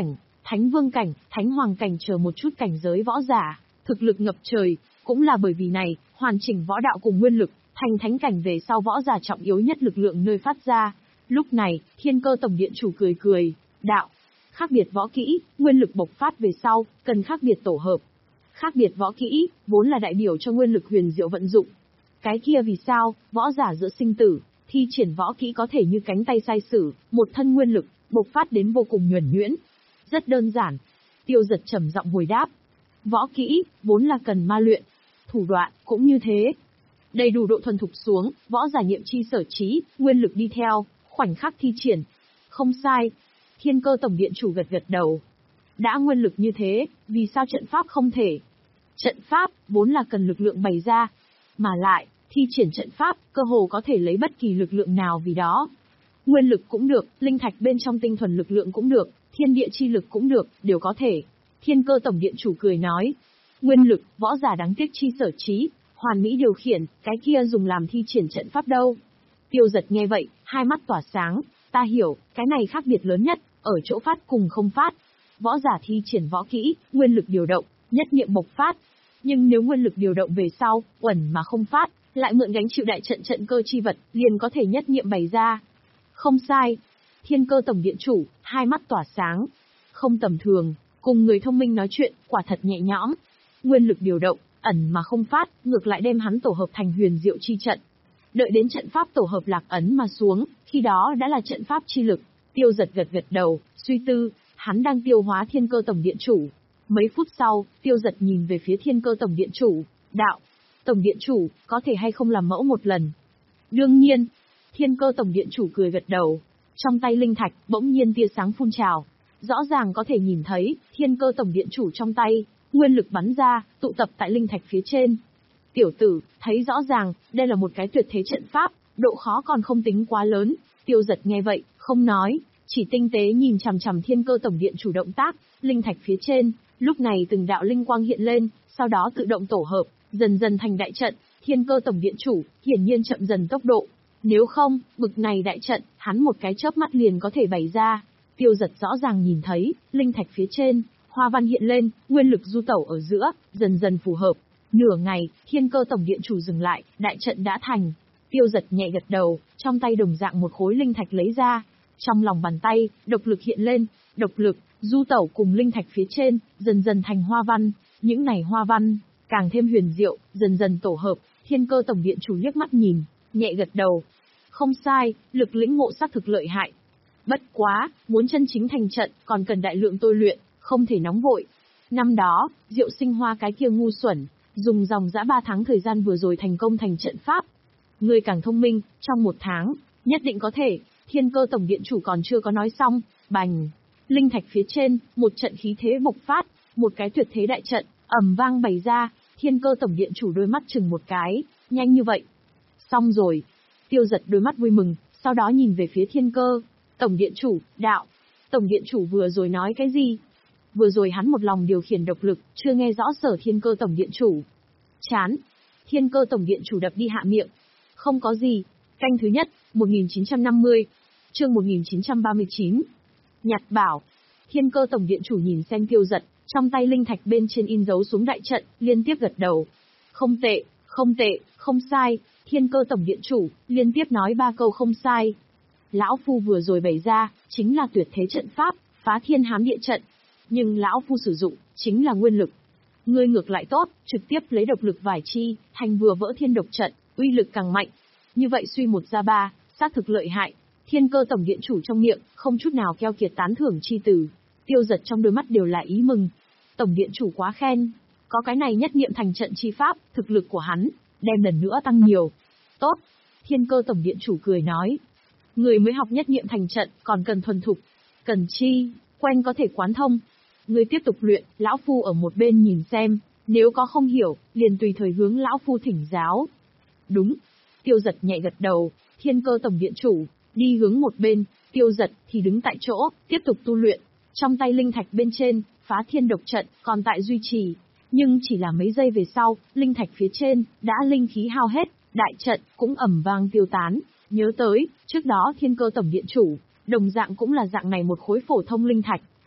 [SPEAKER 1] Thánh vương cảnh, thánh hoàng cảnh chờ một chút cảnh giới võ giả, thực lực ngập trời, cũng là bởi vì này, hoàn chỉnh võ đạo cùng nguyên lực, thành thánh cảnh về sau võ giả trọng yếu nhất lực lượng nơi phát ra. Lúc này, Thiên Cơ Tổng Điện chủ cười cười, đạo, khác biệt võ kỹ, nguyên lực bộc phát về sau, cần khác biệt tổ hợp. Khác biệt võ kỹ, vốn là đại biểu cho nguyên lực huyền diệu vận dụng. Cái kia vì sao, võ giả giữa sinh tử, thi triển võ kỹ có thể như cánh tay sai sử, một thân nguyên lực, bộc phát đến vô cùng nhuần nhuyễn. Rất đơn giản. Tiêu Giật trầm giọng hồi đáp. Võ kỹ, vốn là cần ma luyện. Thủ đoạn, cũng như thế. Đầy đủ độ thuần thục xuống, võ giả nhiệm chi sở trí, nguyên lực đi theo, khoảnh khắc thi triển. Không sai. Thiên Cơ Tổng Điện chủ gật gật đầu. Đã nguyên lực như thế, vì sao trận pháp không thể? Trận pháp, vốn là cần lực lượng bày ra. Mà lại, thi triển trận pháp, cơ hồ có thể lấy bất kỳ lực lượng nào vì đó. Nguyên lực cũng được, linh thạch bên trong tinh thuần lực lượng cũng được, thiên địa chi lực cũng được, đều có thể. Thiên Cơ Tổng Điện chủ cười nói. Nguyên lực, võ giả đáng tiếc chi sở trí, hoàn mỹ điều khiển, cái kia dùng làm thi triển trận pháp đâu. Tiêu Giật nghe vậy, hai mắt tỏa sáng, ta hiểu, cái này khác biệt lớn nhất, ở chỗ phát cùng không phát. Võ giả thi triển võ kỹ, nguyên lực điều động, nhất niệm bộc phát. Nhưng nếu nguyên lực điều động về sau, uẩn mà không phát, lại mượn gánh chịu đại trận trận cơ chi vật, liền có thể nhất niệm bày ra. Không sai. Thiên Cơ Tổng Điện chủ, hai mắt tỏa sáng. Không tầm thường, cùng người thông minh nói chuyện, quả thật nhẹ nhõm. Nguyên lực điều động, ẩn mà không phát, ngược lại đem hắn tổ hợp thành huyền diệu chi trận. Đợi đến trận pháp tổ hợp lạc ấn mà xuống, khi đó đã là trận pháp chi lực. Tiêu Giật gật gật đầu, suy tư, hắn đang tiêu hóa Thiên Cơ Tổng Điện chủ. Mấy phút sau, Tiêu Giật nhìn về phía Thiên Cơ Tổng Điện chủ, đạo, Tổng Điện chủ, có thể hay không làm mẫu một lần? Đương nhiên. Thiên Cơ Tổng Điện chủ cười gật đầu. Trong tay linh thạch, bỗng nhiên tia sáng phun trào. Rõ ràng có thể nhìn thấy, Thiên Cơ Tổng Điện chủ trong tay, nguyên lực bắn ra, tụ tập tại linh thạch phía trên. Tiểu tử, thấy rõ ràng, đây là một cái tuyệt thế trận pháp, độ khó còn không tính quá lớn. Tiêu Giật nghe vậy, không nói, chỉ tinh tế nhìn chằm chằm Thiên Cơ Tổng Điện chủ động tác, linh thạch phía trên, lúc này từng đạo linh quang hiện lên, sau đó tự động tổ hợp, dần dần thành đại trận. Thiên Cơ Tổng Điện chủ, hiển nhiên chậm dần tốc độ. Nếu không, bực này đại trận, hắn một cái chớp mắt liền có thể bày ra. Tiêu Giật rõ ràng nhìn thấy, linh thạch phía trên, hoa văn hiện lên, nguyên lực du tẩu ở giữa, dần dần phù hợp. Nửa ngày, Thiên Cơ Tổng Điện chủ dừng lại, đại trận đã thành. Tiêu Giật nhẹ gật đầu, trong tay đồng dạng một khối linh thạch lấy ra. Trong lòng bàn tay, độc lực hiện lên, độc lực, du tẩu cùng linh thạch phía trên, dần dần thành hoa văn. Những này hoa văn, càng thêm huyền diệu, dần dần tổ hợp. Thiên Cơ Tổng Điện chủ liếc mắt nhìn, nhẹ gật đầu. Không sai, lực lĩnh ngộ xác thực lợi hại. Bất quá, muốn chân chính thành trận, còn cần đại lượng tôi luyện, không thể nóng vội. Năm đó, Diệu Sinh Hoa cái kia ngu xuẩn, dùng dòng dã ba tháng thời gian vừa rồi thành công thành trận pháp. Người càng thông minh, trong một tháng, nhất định có thể. Thiên Cơ Tổng Điện chủ còn chưa có nói xong, bành. Linh thạch phía trên, một trận khí thế bộc phát, một cái tuyệt thế đại trận, ầm vang bày ra. Thiên Cơ Tổng Điện chủ đôi mắt chừng một cái, nhanh như vậy. Xong rồi. Tiêu Giật đôi mắt vui mừng, sau đó nhìn về phía Thiên Cơ. Tổng Điện chủ, đạo. Tổng Điện chủ vừa rồi nói cái gì? Vừa rồi hắn một lòng điều khiển độc lực, chưa nghe rõ sở Thiên Cơ Tổng Điện chủ. Chán. Thiên Cơ Tổng Điện chủ đập đi hạ miệng. Không có gì. Canh thứ nhất, một nghìn chín trăm năm mươi. Chương một nghìn chín trăm ba mươi chín. Nhặt bảo. Thiên Cơ Tổng Điện chủ nhìn xem Tiêu Giật, trong tay linh thạch bên trên in dấu xuống đại trận, liên tiếp gật đầu. Không tệ, không tệ, không sai. Thiên Cơ Tổng Điện chủ, liên tiếp nói ba câu không sai. Lão Phu vừa rồi bày ra, chính là tuyệt thế trận pháp, phá thiên hám địa trận. Nhưng Lão Phu sử dụng, chính là nguyên lực. Ngươi ngược lại tốt, trực tiếp lấy độc lực vải chi, thành vừa vỡ thiên độc trận, uy lực càng mạnh. Như vậy suy một ra ba, xác thực lợi hại. Thiên Cơ Tổng Điện chủ trong miệng, không chút nào keo kiệt tán thưởng chi từ. Tiêu Giật trong đôi mắt đều là ý mừng. Tổng Điện chủ quá khen. Có cái này nhất niệm thành trận chi pháp, thực lực của hắn, đem lần nữa tăng nhiều. Tốt. Thiên Cơ Tổng Điện chủ cười nói. Người mới học nhất niệm thành trận, còn cần thuần thục. Cần chi, quen có thể quán thông. Người tiếp tục luyện, Lão Phu ở một bên nhìn xem. Nếu có không hiểu, liền tùy thời hướng Lão Phu thỉnh giáo. Đúng. Tiêu Giật nhẹ gật đầu. Thiên Cơ Tổng Điện chủ, đi hướng một bên. Tiêu Giật thì đứng tại chỗ, tiếp tục tu luyện. Trong tay linh thạch bên trên, phá thiên độc trận, còn tại duy trì. Nhưng chỉ là mấy giây về sau, linh thạch phía trên, đã linh khí hao hết, đại trận, cũng ầm vang tiêu tán. Nhớ tới, trước đó Thiên Cơ Tổng Điện chủ, đồng dạng cũng là dạng này một khối phổ thông linh thạch.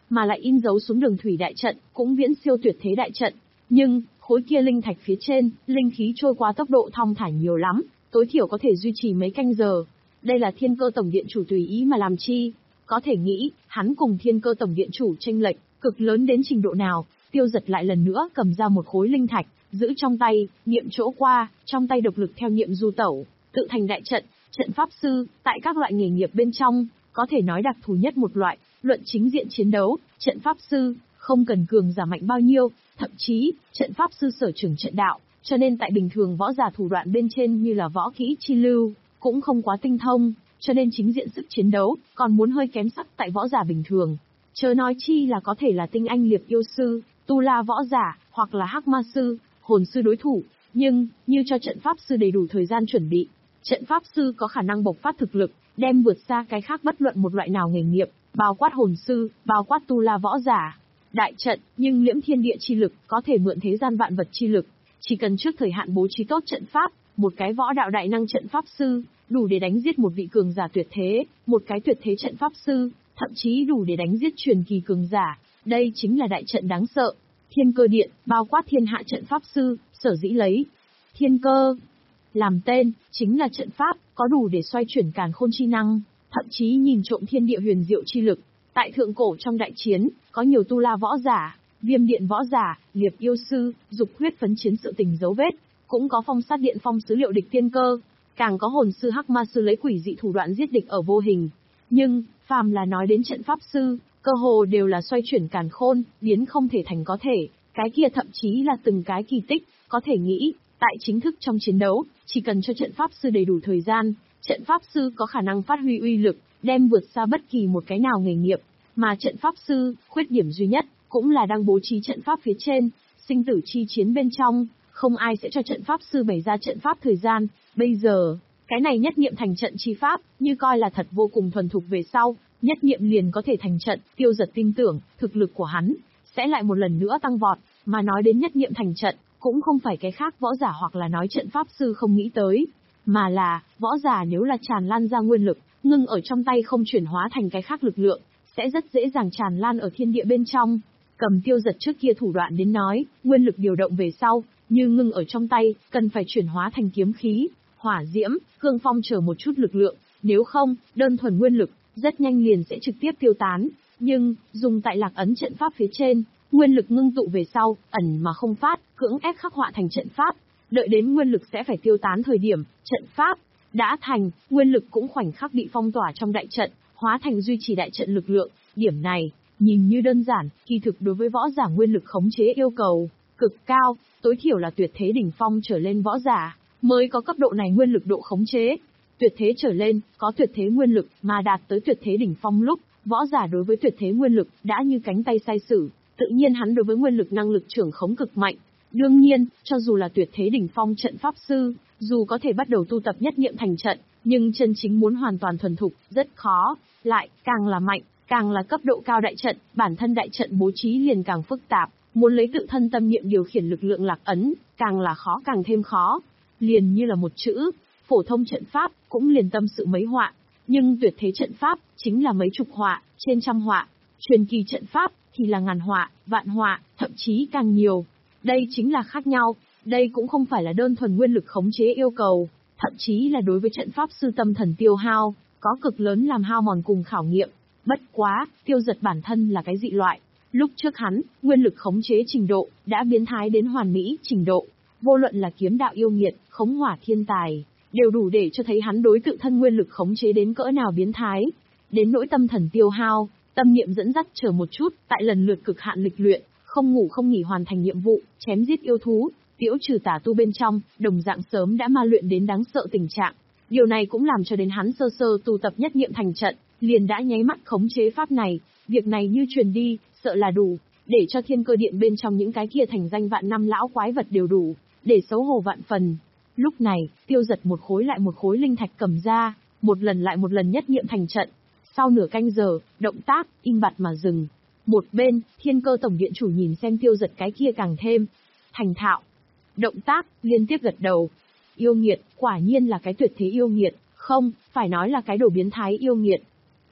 [SPEAKER 1] mà lại in dấu xuống đường thủy đại trận, cũng viễn siêu tuyệt thế đại trận. Nhưng, khối kia linh thạch phía trên, linh khí trôi qua tốc độ thong thả nhiều lắm, tối thiểu có thể duy trì mấy canh giờ. Đây là Thiên Cơ Tổng Điện chủ tùy ý mà làm chi? Có thể nghĩ, hắn cùng Thiên Cơ Tổng Điện chủ chênh lệch cực lớn đến trình độ nào. Tiêu Giật lại lần nữa cầm ra một khối linh thạch, giữ trong tay, niệm chỗ qua, trong tay độc lực theo niệm du tẩu, tự thành đại trận. Trận pháp sư, tại các loại nghề nghiệp bên trong, có thể nói đặc thù nhất một loại. Luận chính diện chiến đấu, trận pháp sư không cần cường giả mạnh bao nhiêu, thậm chí trận pháp sư sở trường trận đạo, cho nên tại bình thường võ giả thủ đoạn bên trên như là võ kỹ chi lưu cũng không quá tinh thông, cho nên chính diện sức chiến đấu còn muốn hơi kém sắc tại võ giả bình thường. Chớ nói chi là có thể là tinh anh liệp yêu sư, tu la võ giả, hoặc là hắc ma sư, hồn sư đối thủ, nhưng như cho trận pháp sư đầy đủ thời gian chuẩn bị, trận pháp sư có khả năng bộc phát thực lực, đem vượt xa cái khác bất luận một loại nào nghề nghiệp, bao quát hồn sư, bao quát tu la võ giả. Đại trận, nhưng liễm thiên địa chi lực, có thể mượn thế gian vạn vật chi lực, chỉ cần trước thời hạn bố trí tốt trận pháp, một cái võ đạo đại năng trận pháp sư, đủ để đánh giết một vị cường giả tuyệt thế, một cái tuyệt thế trận pháp sư, thậm chí đủ để đánh giết truyền kỳ cường giả. Đây chính là đại trận đáng sợ. Thiên Cơ Điện, bao quát thiên hạ trận pháp sư, sở dĩ lấy Thiên Cơ làm tên, chính là trận pháp, có đủ để xoay chuyển càn khôn chi năng, thậm chí nhìn trộm thiên địa huyền diệu chi lực. Tại thượng cổ trong đại chiến, có nhiều tu la võ giả, viêm điện võ giả, liệp yêu sư, dục huyết phấn chiến sự tình dấu vết, cũng có phong sát điện phong sứ liệu địch Thiên Cơ, càng có hồn sư hắc ma sư lấy quỷ dị thủ đoạn giết địch ở vô hình. Nhưng, phàm là nói đến trận pháp sư, cơ hồ đều là xoay chuyển càn khôn, biến không thể thành có thể, cái kia thậm chí là từng cái kỳ tích, có thể nghĩ, tại chính thức trong chiến đấu, chỉ cần cho trận pháp sư đầy đủ thời gian, trận pháp sư có khả năng phát huy uy lực, đem vượt xa bất kỳ một cái nào nghề nghiệp, mà trận pháp sư, khuyết điểm duy nhất, cũng là đang bố trí trận pháp phía trên, sinh tử chi chiến bên trong, không ai sẽ cho trận pháp sư bày ra trận pháp thời gian. Bây giờ, cái này nhất niệm thành trận chi pháp, như coi là thật vô cùng thuần thục về sau, nhất niệm liền có thể thành trận. Tiêu Giật tin tưởng, thực lực của hắn sẽ lại một lần nữa tăng vọt, mà nói đến nhất niệm thành trận, cũng không phải cái khác võ giả hoặc là nói trận pháp sư không nghĩ tới, mà là, võ giả nếu là tràn lan ra nguyên lực, ngưng ở trong tay không chuyển hóa thành cái khác lực lượng, sẽ rất dễ dàng tràn lan ở thiên địa bên trong. Cầm Tiêu Giật trước kia thủ đoạn đến nói, nguyên lực điều động về sau, như ngưng ở trong tay, cần phải chuyển hóa thành kiếm khí, hỏa diễm, cương phong chờ một chút lực lượng, nếu không, đơn thuần nguyên lực, rất nhanh liền sẽ trực tiếp tiêu tán. Nhưng, dùng tại lạc ấn trận pháp phía trên, nguyên lực ngưng tụ về sau, ẩn mà không phát, cưỡng ép khắc họa thành trận pháp. Đợi đến nguyên lực sẽ phải tiêu tán thời điểm, trận pháp đã thành, nguyên lực cũng khoảnh khắc bị phong tỏa trong đại trận, hóa thành duy trì đại trận lực lượng. Điểm này, nhìn như đơn giản, kỳ thực đối với võ giả nguyên lực khống chế yêu cầu cực cao, tối thiểu là tuyệt thế đỉnh phong trở lên võ giả mới có cấp độ này nguyên lực độ khống chế. Tuyệt thế trở lên, có tuyệt thế nguyên lực, mà đạt tới tuyệt thế đỉnh phong lúc, võ giả đối với tuyệt thế nguyên lực đã như cánh tay sai sử, tự nhiên hắn đối với nguyên lực năng lực trưởng khống cực mạnh. Đương nhiên, cho dù là tuyệt thế đỉnh phong trận pháp sư, dù có thể bắt đầu tu tập nhất niệm thành trận, nhưng chân chính muốn hoàn toàn thuần thục, rất khó. Lại, càng là mạnh, càng là cấp độ cao đại trận, bản thân đại trận bố trí liền càng phức tạp, muốn lấy tự thân tâm niệm điều khiển lực lượng lạc ấn, càng là khó càng thêm khó. Liền như là một chữ, phổ thông trận pháp, cũng liền tâm sự mấy họa, nhưng tuyệt thế trận pháp, chính là mấy chục họa, trên trăm họa, truyền kỳ trận pháp, thì là ngàn họa, vạn họa, thậm chí càng nhiều. Đây chính là khác nhau, đây cũng không phải là đơn thuần nguyên lực khống chế yêu cầu, thậm chí là đối với trận pháp sư tâm thần tiêu hao, có cực lớn làm hao mòn cùng khảo nghiệm. Bất quá, Tiêu Giật bản thân là cái dị loại. Lúc trước hắn, nguyên lực khống chế trình độ, đã biến thái đến hoàn mỹ trình độ. Vô luận là kiếm đạo yêu nghiệt, khống hỏa thiên tài, đều đủ để cho thấy hắn đối tự thân nguyên lực khống chế đến cỡ nào biến thái. Đến nỗi tâm thần tiêu hao, tâm niệm dẫn dắt chờ một chút, tại lần lượt cực hạn lịch luyện, không ngủ không nghỉ hoàn thành nhiệm vụ, chém giết yêu thú, tiễu trừ tà tu bên trong, đồng dạng sớm đã ma luyện đến đáng sợ tình trạng. Điều này cũng làm cho đến hắn sơ sơ tu tập nhất niệm thành trận, liền đã nháy mắt khống chế pháp này. Việc này như truyền đi, sợ là đủ, để cho Thiên Cơ Điện bên trong những cái kia thành danh vạn năm lão quái vật đều đủ, để xấu hổ vạn phần. Lúc này, Tiêu Giật một khối lại một khối linh thạch cầm ra, một lần lại một lần nhất niệm thành trận. Sau nửa canh giờ, động tác im bặt mà dừng. Một bên, Thiên Cơ Tổng Điện chủ nhìn xem Tiêu Giật cái kia càng thêm thành thạo động tác, liên tiếp gật đầu. Yêu nghiệt, quả nhiên là cái tuyệt thế yêu nghiệt, không, phải nói là cái đồ biến thái yêu nghiệt.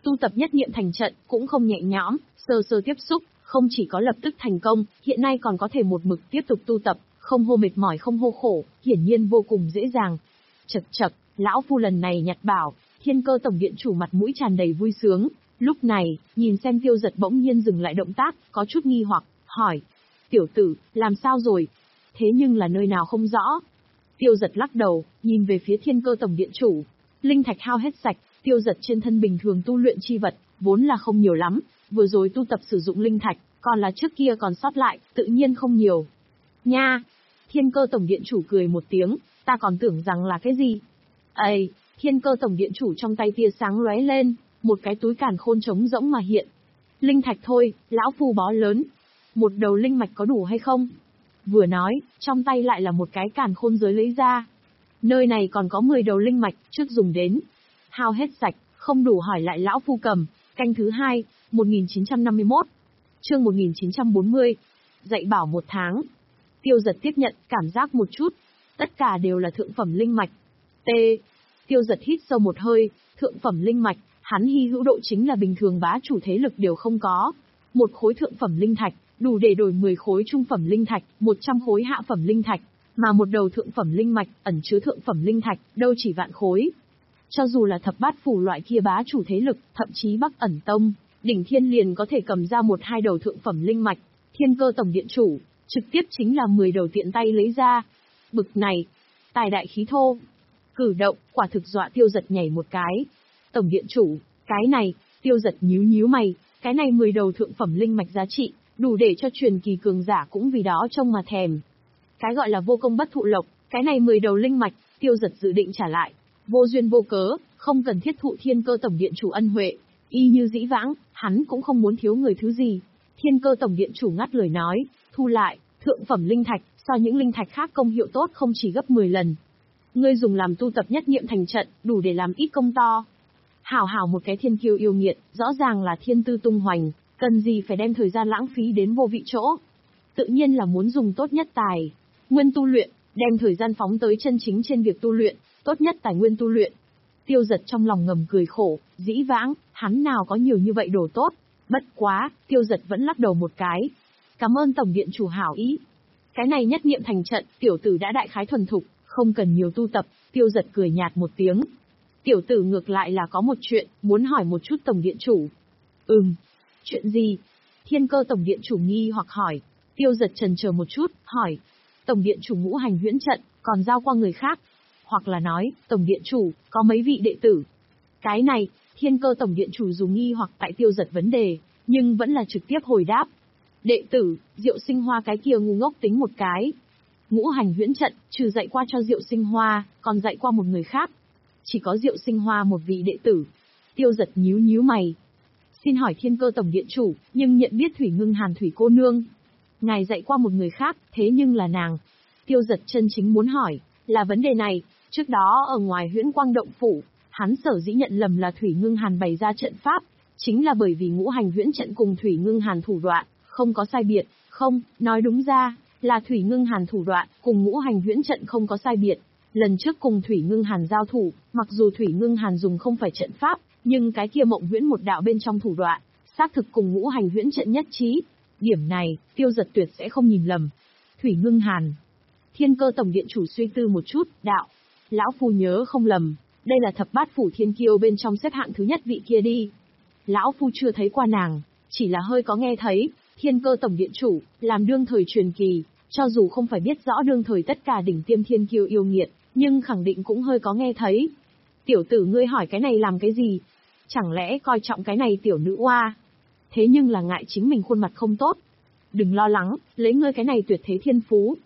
[SPEAKER 1] Tu tập nhất niệm thành trận cũng không nhẹ nhõm, sơ sơ tiếp xúc, không chỉ có lập tức thành công, hiện nay còn có thể một mực tiếp tục tu tập, không hô mệt mỏi không hô khổ, hiển nhiên vô cùng dễ dàng. Chậc chậc, lão phu lần này nhặt bảo, Thiên Cơ tổng điện chủ mặt mũi tràn đầy vui sướng. Lúc này, nhìn xem Tiêu Giật bỗng nhiên dừng lại động tác, có chút nghi hoặc, hỏi. Tiểu tử, làm sao rồi? Thế nhưng là nơi nào không rõ? Tiêu Giật lắc đầu, nhìn về phía Thiên Cơ tổng điện chủ. Linh thạch hao hết sạch, Tiêu Giật trên thân bình thường tu luyện chi vật, vốn là không nhiều lắm, vừa rồi tu tập sử dụng linh thạch, còn là trước kia còn sót lại, tự nhiên không nhiều. Nha! Thiên Cơ tổng điện chủ cười một tiếng, ta còn tưởng rằng là cái gì? Ây! Thiên Cơ tổng điện chủ trong tay tia sáng lóe lên, một cái túi càn khôn trống rỗng mà hiện. Linh thạch thôi, lão phu bó lớn. Một đầu linh mạch có đủ hay không? Vừa nói, trong tay lại là một cái càn khôn giới lấy ra. Nơi này còn có mười đầu linh mạch, trước dùng đến. Hao hết sạch, không đủ hỏi lại lão phu cầm. Canh thứ hai, một nghìn chín trăm năm mươi mốt. Chương một nghìn chín trăm bốn mươi. Dạy bảo một tháng. Tiêu Giật tiếp nhận, cảm giác một chút. Tất cả đều là thượng phẩm linh mạch. T. Tiêu Giật hít sâu một hơi, thượng phẩm linh mạch, hắn hy hữu độ chính là bình thường bá chủ thế lực đều không có. Một khối thượng phẩm linh thạch, đủ để đổi mười khối trung phẩm linh thạch, một trăm khối hạ phẩm linh thạch, mà một đầu thượng phẩm linh mạch, ẩn chứa thượng phẩm linh thạch, đâu chỉ vạn khối. Cho dù là thập bát phủ loại kia bá chủ thế lực, thậm chí Bắc Ẩn Tông, đỉnh thiên liền có thể cầm ra một hai đầu thượng phẩm linh mạch, Thiên Cơ tổng điện chủ, trực tiếp chính là mười đầu tiện tay lấy ra. Bực này, tài đại khí thô. Cử động, quả thực dọa Tiêu Giật nhảy một cái. Tổng điện chủ, cái này, Tiêu Giật nhíu nhíu mày, cái này mười đầu thượng phẩm linh mạch giá trị, đủ để cho truyền kỳ cường giả cũng vì đó trông mà thèm. Cái gọi là vô công bất thụ lộc, cái này mười đầu linh mạch, Tiêu Giật dự định trả lại. Vô duyên vô cớ, không cần thiết thụ Thiên Cơ tổng điện chủ ân huệ. Y như dĩ vãng, hắn cũng không muốn thiếu người thứ gì. Thiên Cơ tổng điện chủ ngắt lời nói, thu lại, thượng phẩm linh thạch, so những linh thạch khác công hiệu tốt không chỉ gấp mười lần. Ngươi dùng làm tu tập nhất niệm thành trận, đủ để làm ít công to. Hảo hảo một cái thiên kiêu yêu nghiệt, rõ ràng là thiên tư tung hoành, cần gì phải đem thời gian lãng phí đến vô vị chỗ. Tự nhiên là muốn dùng tốt nhất tài nguyên tu luyện, đem thời gian phóng tới chân chính trên việc tu luyện, tốt nhất tài nguyên tu luyện. Tiêu Giật trong lòng ngầm cười khổ, dĩ vãng, hắn nào có nhiều như vậy đồ tốt. Bất quá, Tiêu Giật vẫn lắc đầu một cái. Cảm ơn tổng điện chủ hảo ý. Cái này nhất niệm thành trận, tiểu tử đã đại khái thuần thục, không cần nhiều tu tập. Tiêu Giật cười nhạt một tiếng. Tiểu tử ngược lại là có một chuyện, muốn hỏi một chút tổng điện chủ. Ừm, chuyện gì? Thiên Cơ tổng điện chủ nghi hoặc hỏi. Tiêu Giật chần chờ một chút, hỏi. Tổng điện chủ ngũ hành huyễn trận, còn giao qua người khác. Hoặc là nói, tổng điện chủ, có mấy vị đệ tử. Cái này, Thiên Cơ tổng điện chủ dù nghi hoặc tại Tiêu Giật vấn đề, nhưng vẫn là trực tiếp hồi đáp. Đệ tử, Diệu Sinh Hoa cái kia ngu ngốc tính một cái. Ngũ hành huyễn trận, trừ dạy qua cho Diệu Sinh Hoa, còn dạy qua một người khác. Chỉ có Diệu Sinh Hoa một vị đệ tử. Tiêu Giật nhíu nhíu mày. Xin hỏi Thiên Cơ tổng điện chủ, nhưng nhận biết Thủy Ngưng Hàn Thủy cô nương. Ngài dạy qua một người khác, thế nhưng là nàng. Tiêu Giật chân chính muốn hỏi, là vấn đề này. Trước đó ở ngoài Huyễn Quang động phủ, hắn sở dĩ nhận lầm là Thủy Ngưng Hàn bày ra trận pháp, chính là bởi vì ngũ hành huyễn trận cùng Thủy Ngưng Hàn thủ đoạn không có sai biệt, không, nói đúng ra là Thủy Ngưng Hàn thủ đoạn cùng ngũ hành huyễn trận không có sai biệt. Lần trước cùng Thủy Ngưng Hàn giao thủ, mặc dù Thủy Ngưng Hàn dùng không phải trận pháp, nhưng cái kia mộng huyễn một đạo bên trong thủ đoạn, xác thực cùng ngũ hành huyễn trận nhất trí. Điểm này, Tiêu Giật tuyệt sẽ không nhìn lầm. Thủy Ngưng Hàn. Thiên Cơ tổng điện chủ suy tư một chút, đạo. Lão phu nhớ không lầm, đây là thập bát phủ thiên kiêu bên trong xếp hạng thứ nhất vị kia đi. Lão phu chưa thấy qua nàng, chỉ là hơi có nghe thấy. Thiên Cơ tổng điện chủ, làm đương thời truyền kỳ, cho dù không phải biết rõ đương thời tất cả đỉnh tiêm thiên kiêu yêu nghiệt, nhưng khẳng định cũng hơi có nghe thấy. Tiểu tử ngươi hỏi cái này làm cái gì? Chẳng lẽ coi trọng cái này tiểu nữ oa? Thế nhưng là ngại chính mình khuôn mặt không tốt. Đừng lo lắng, lấy ngươi cái này tuyệt thế thiên phú,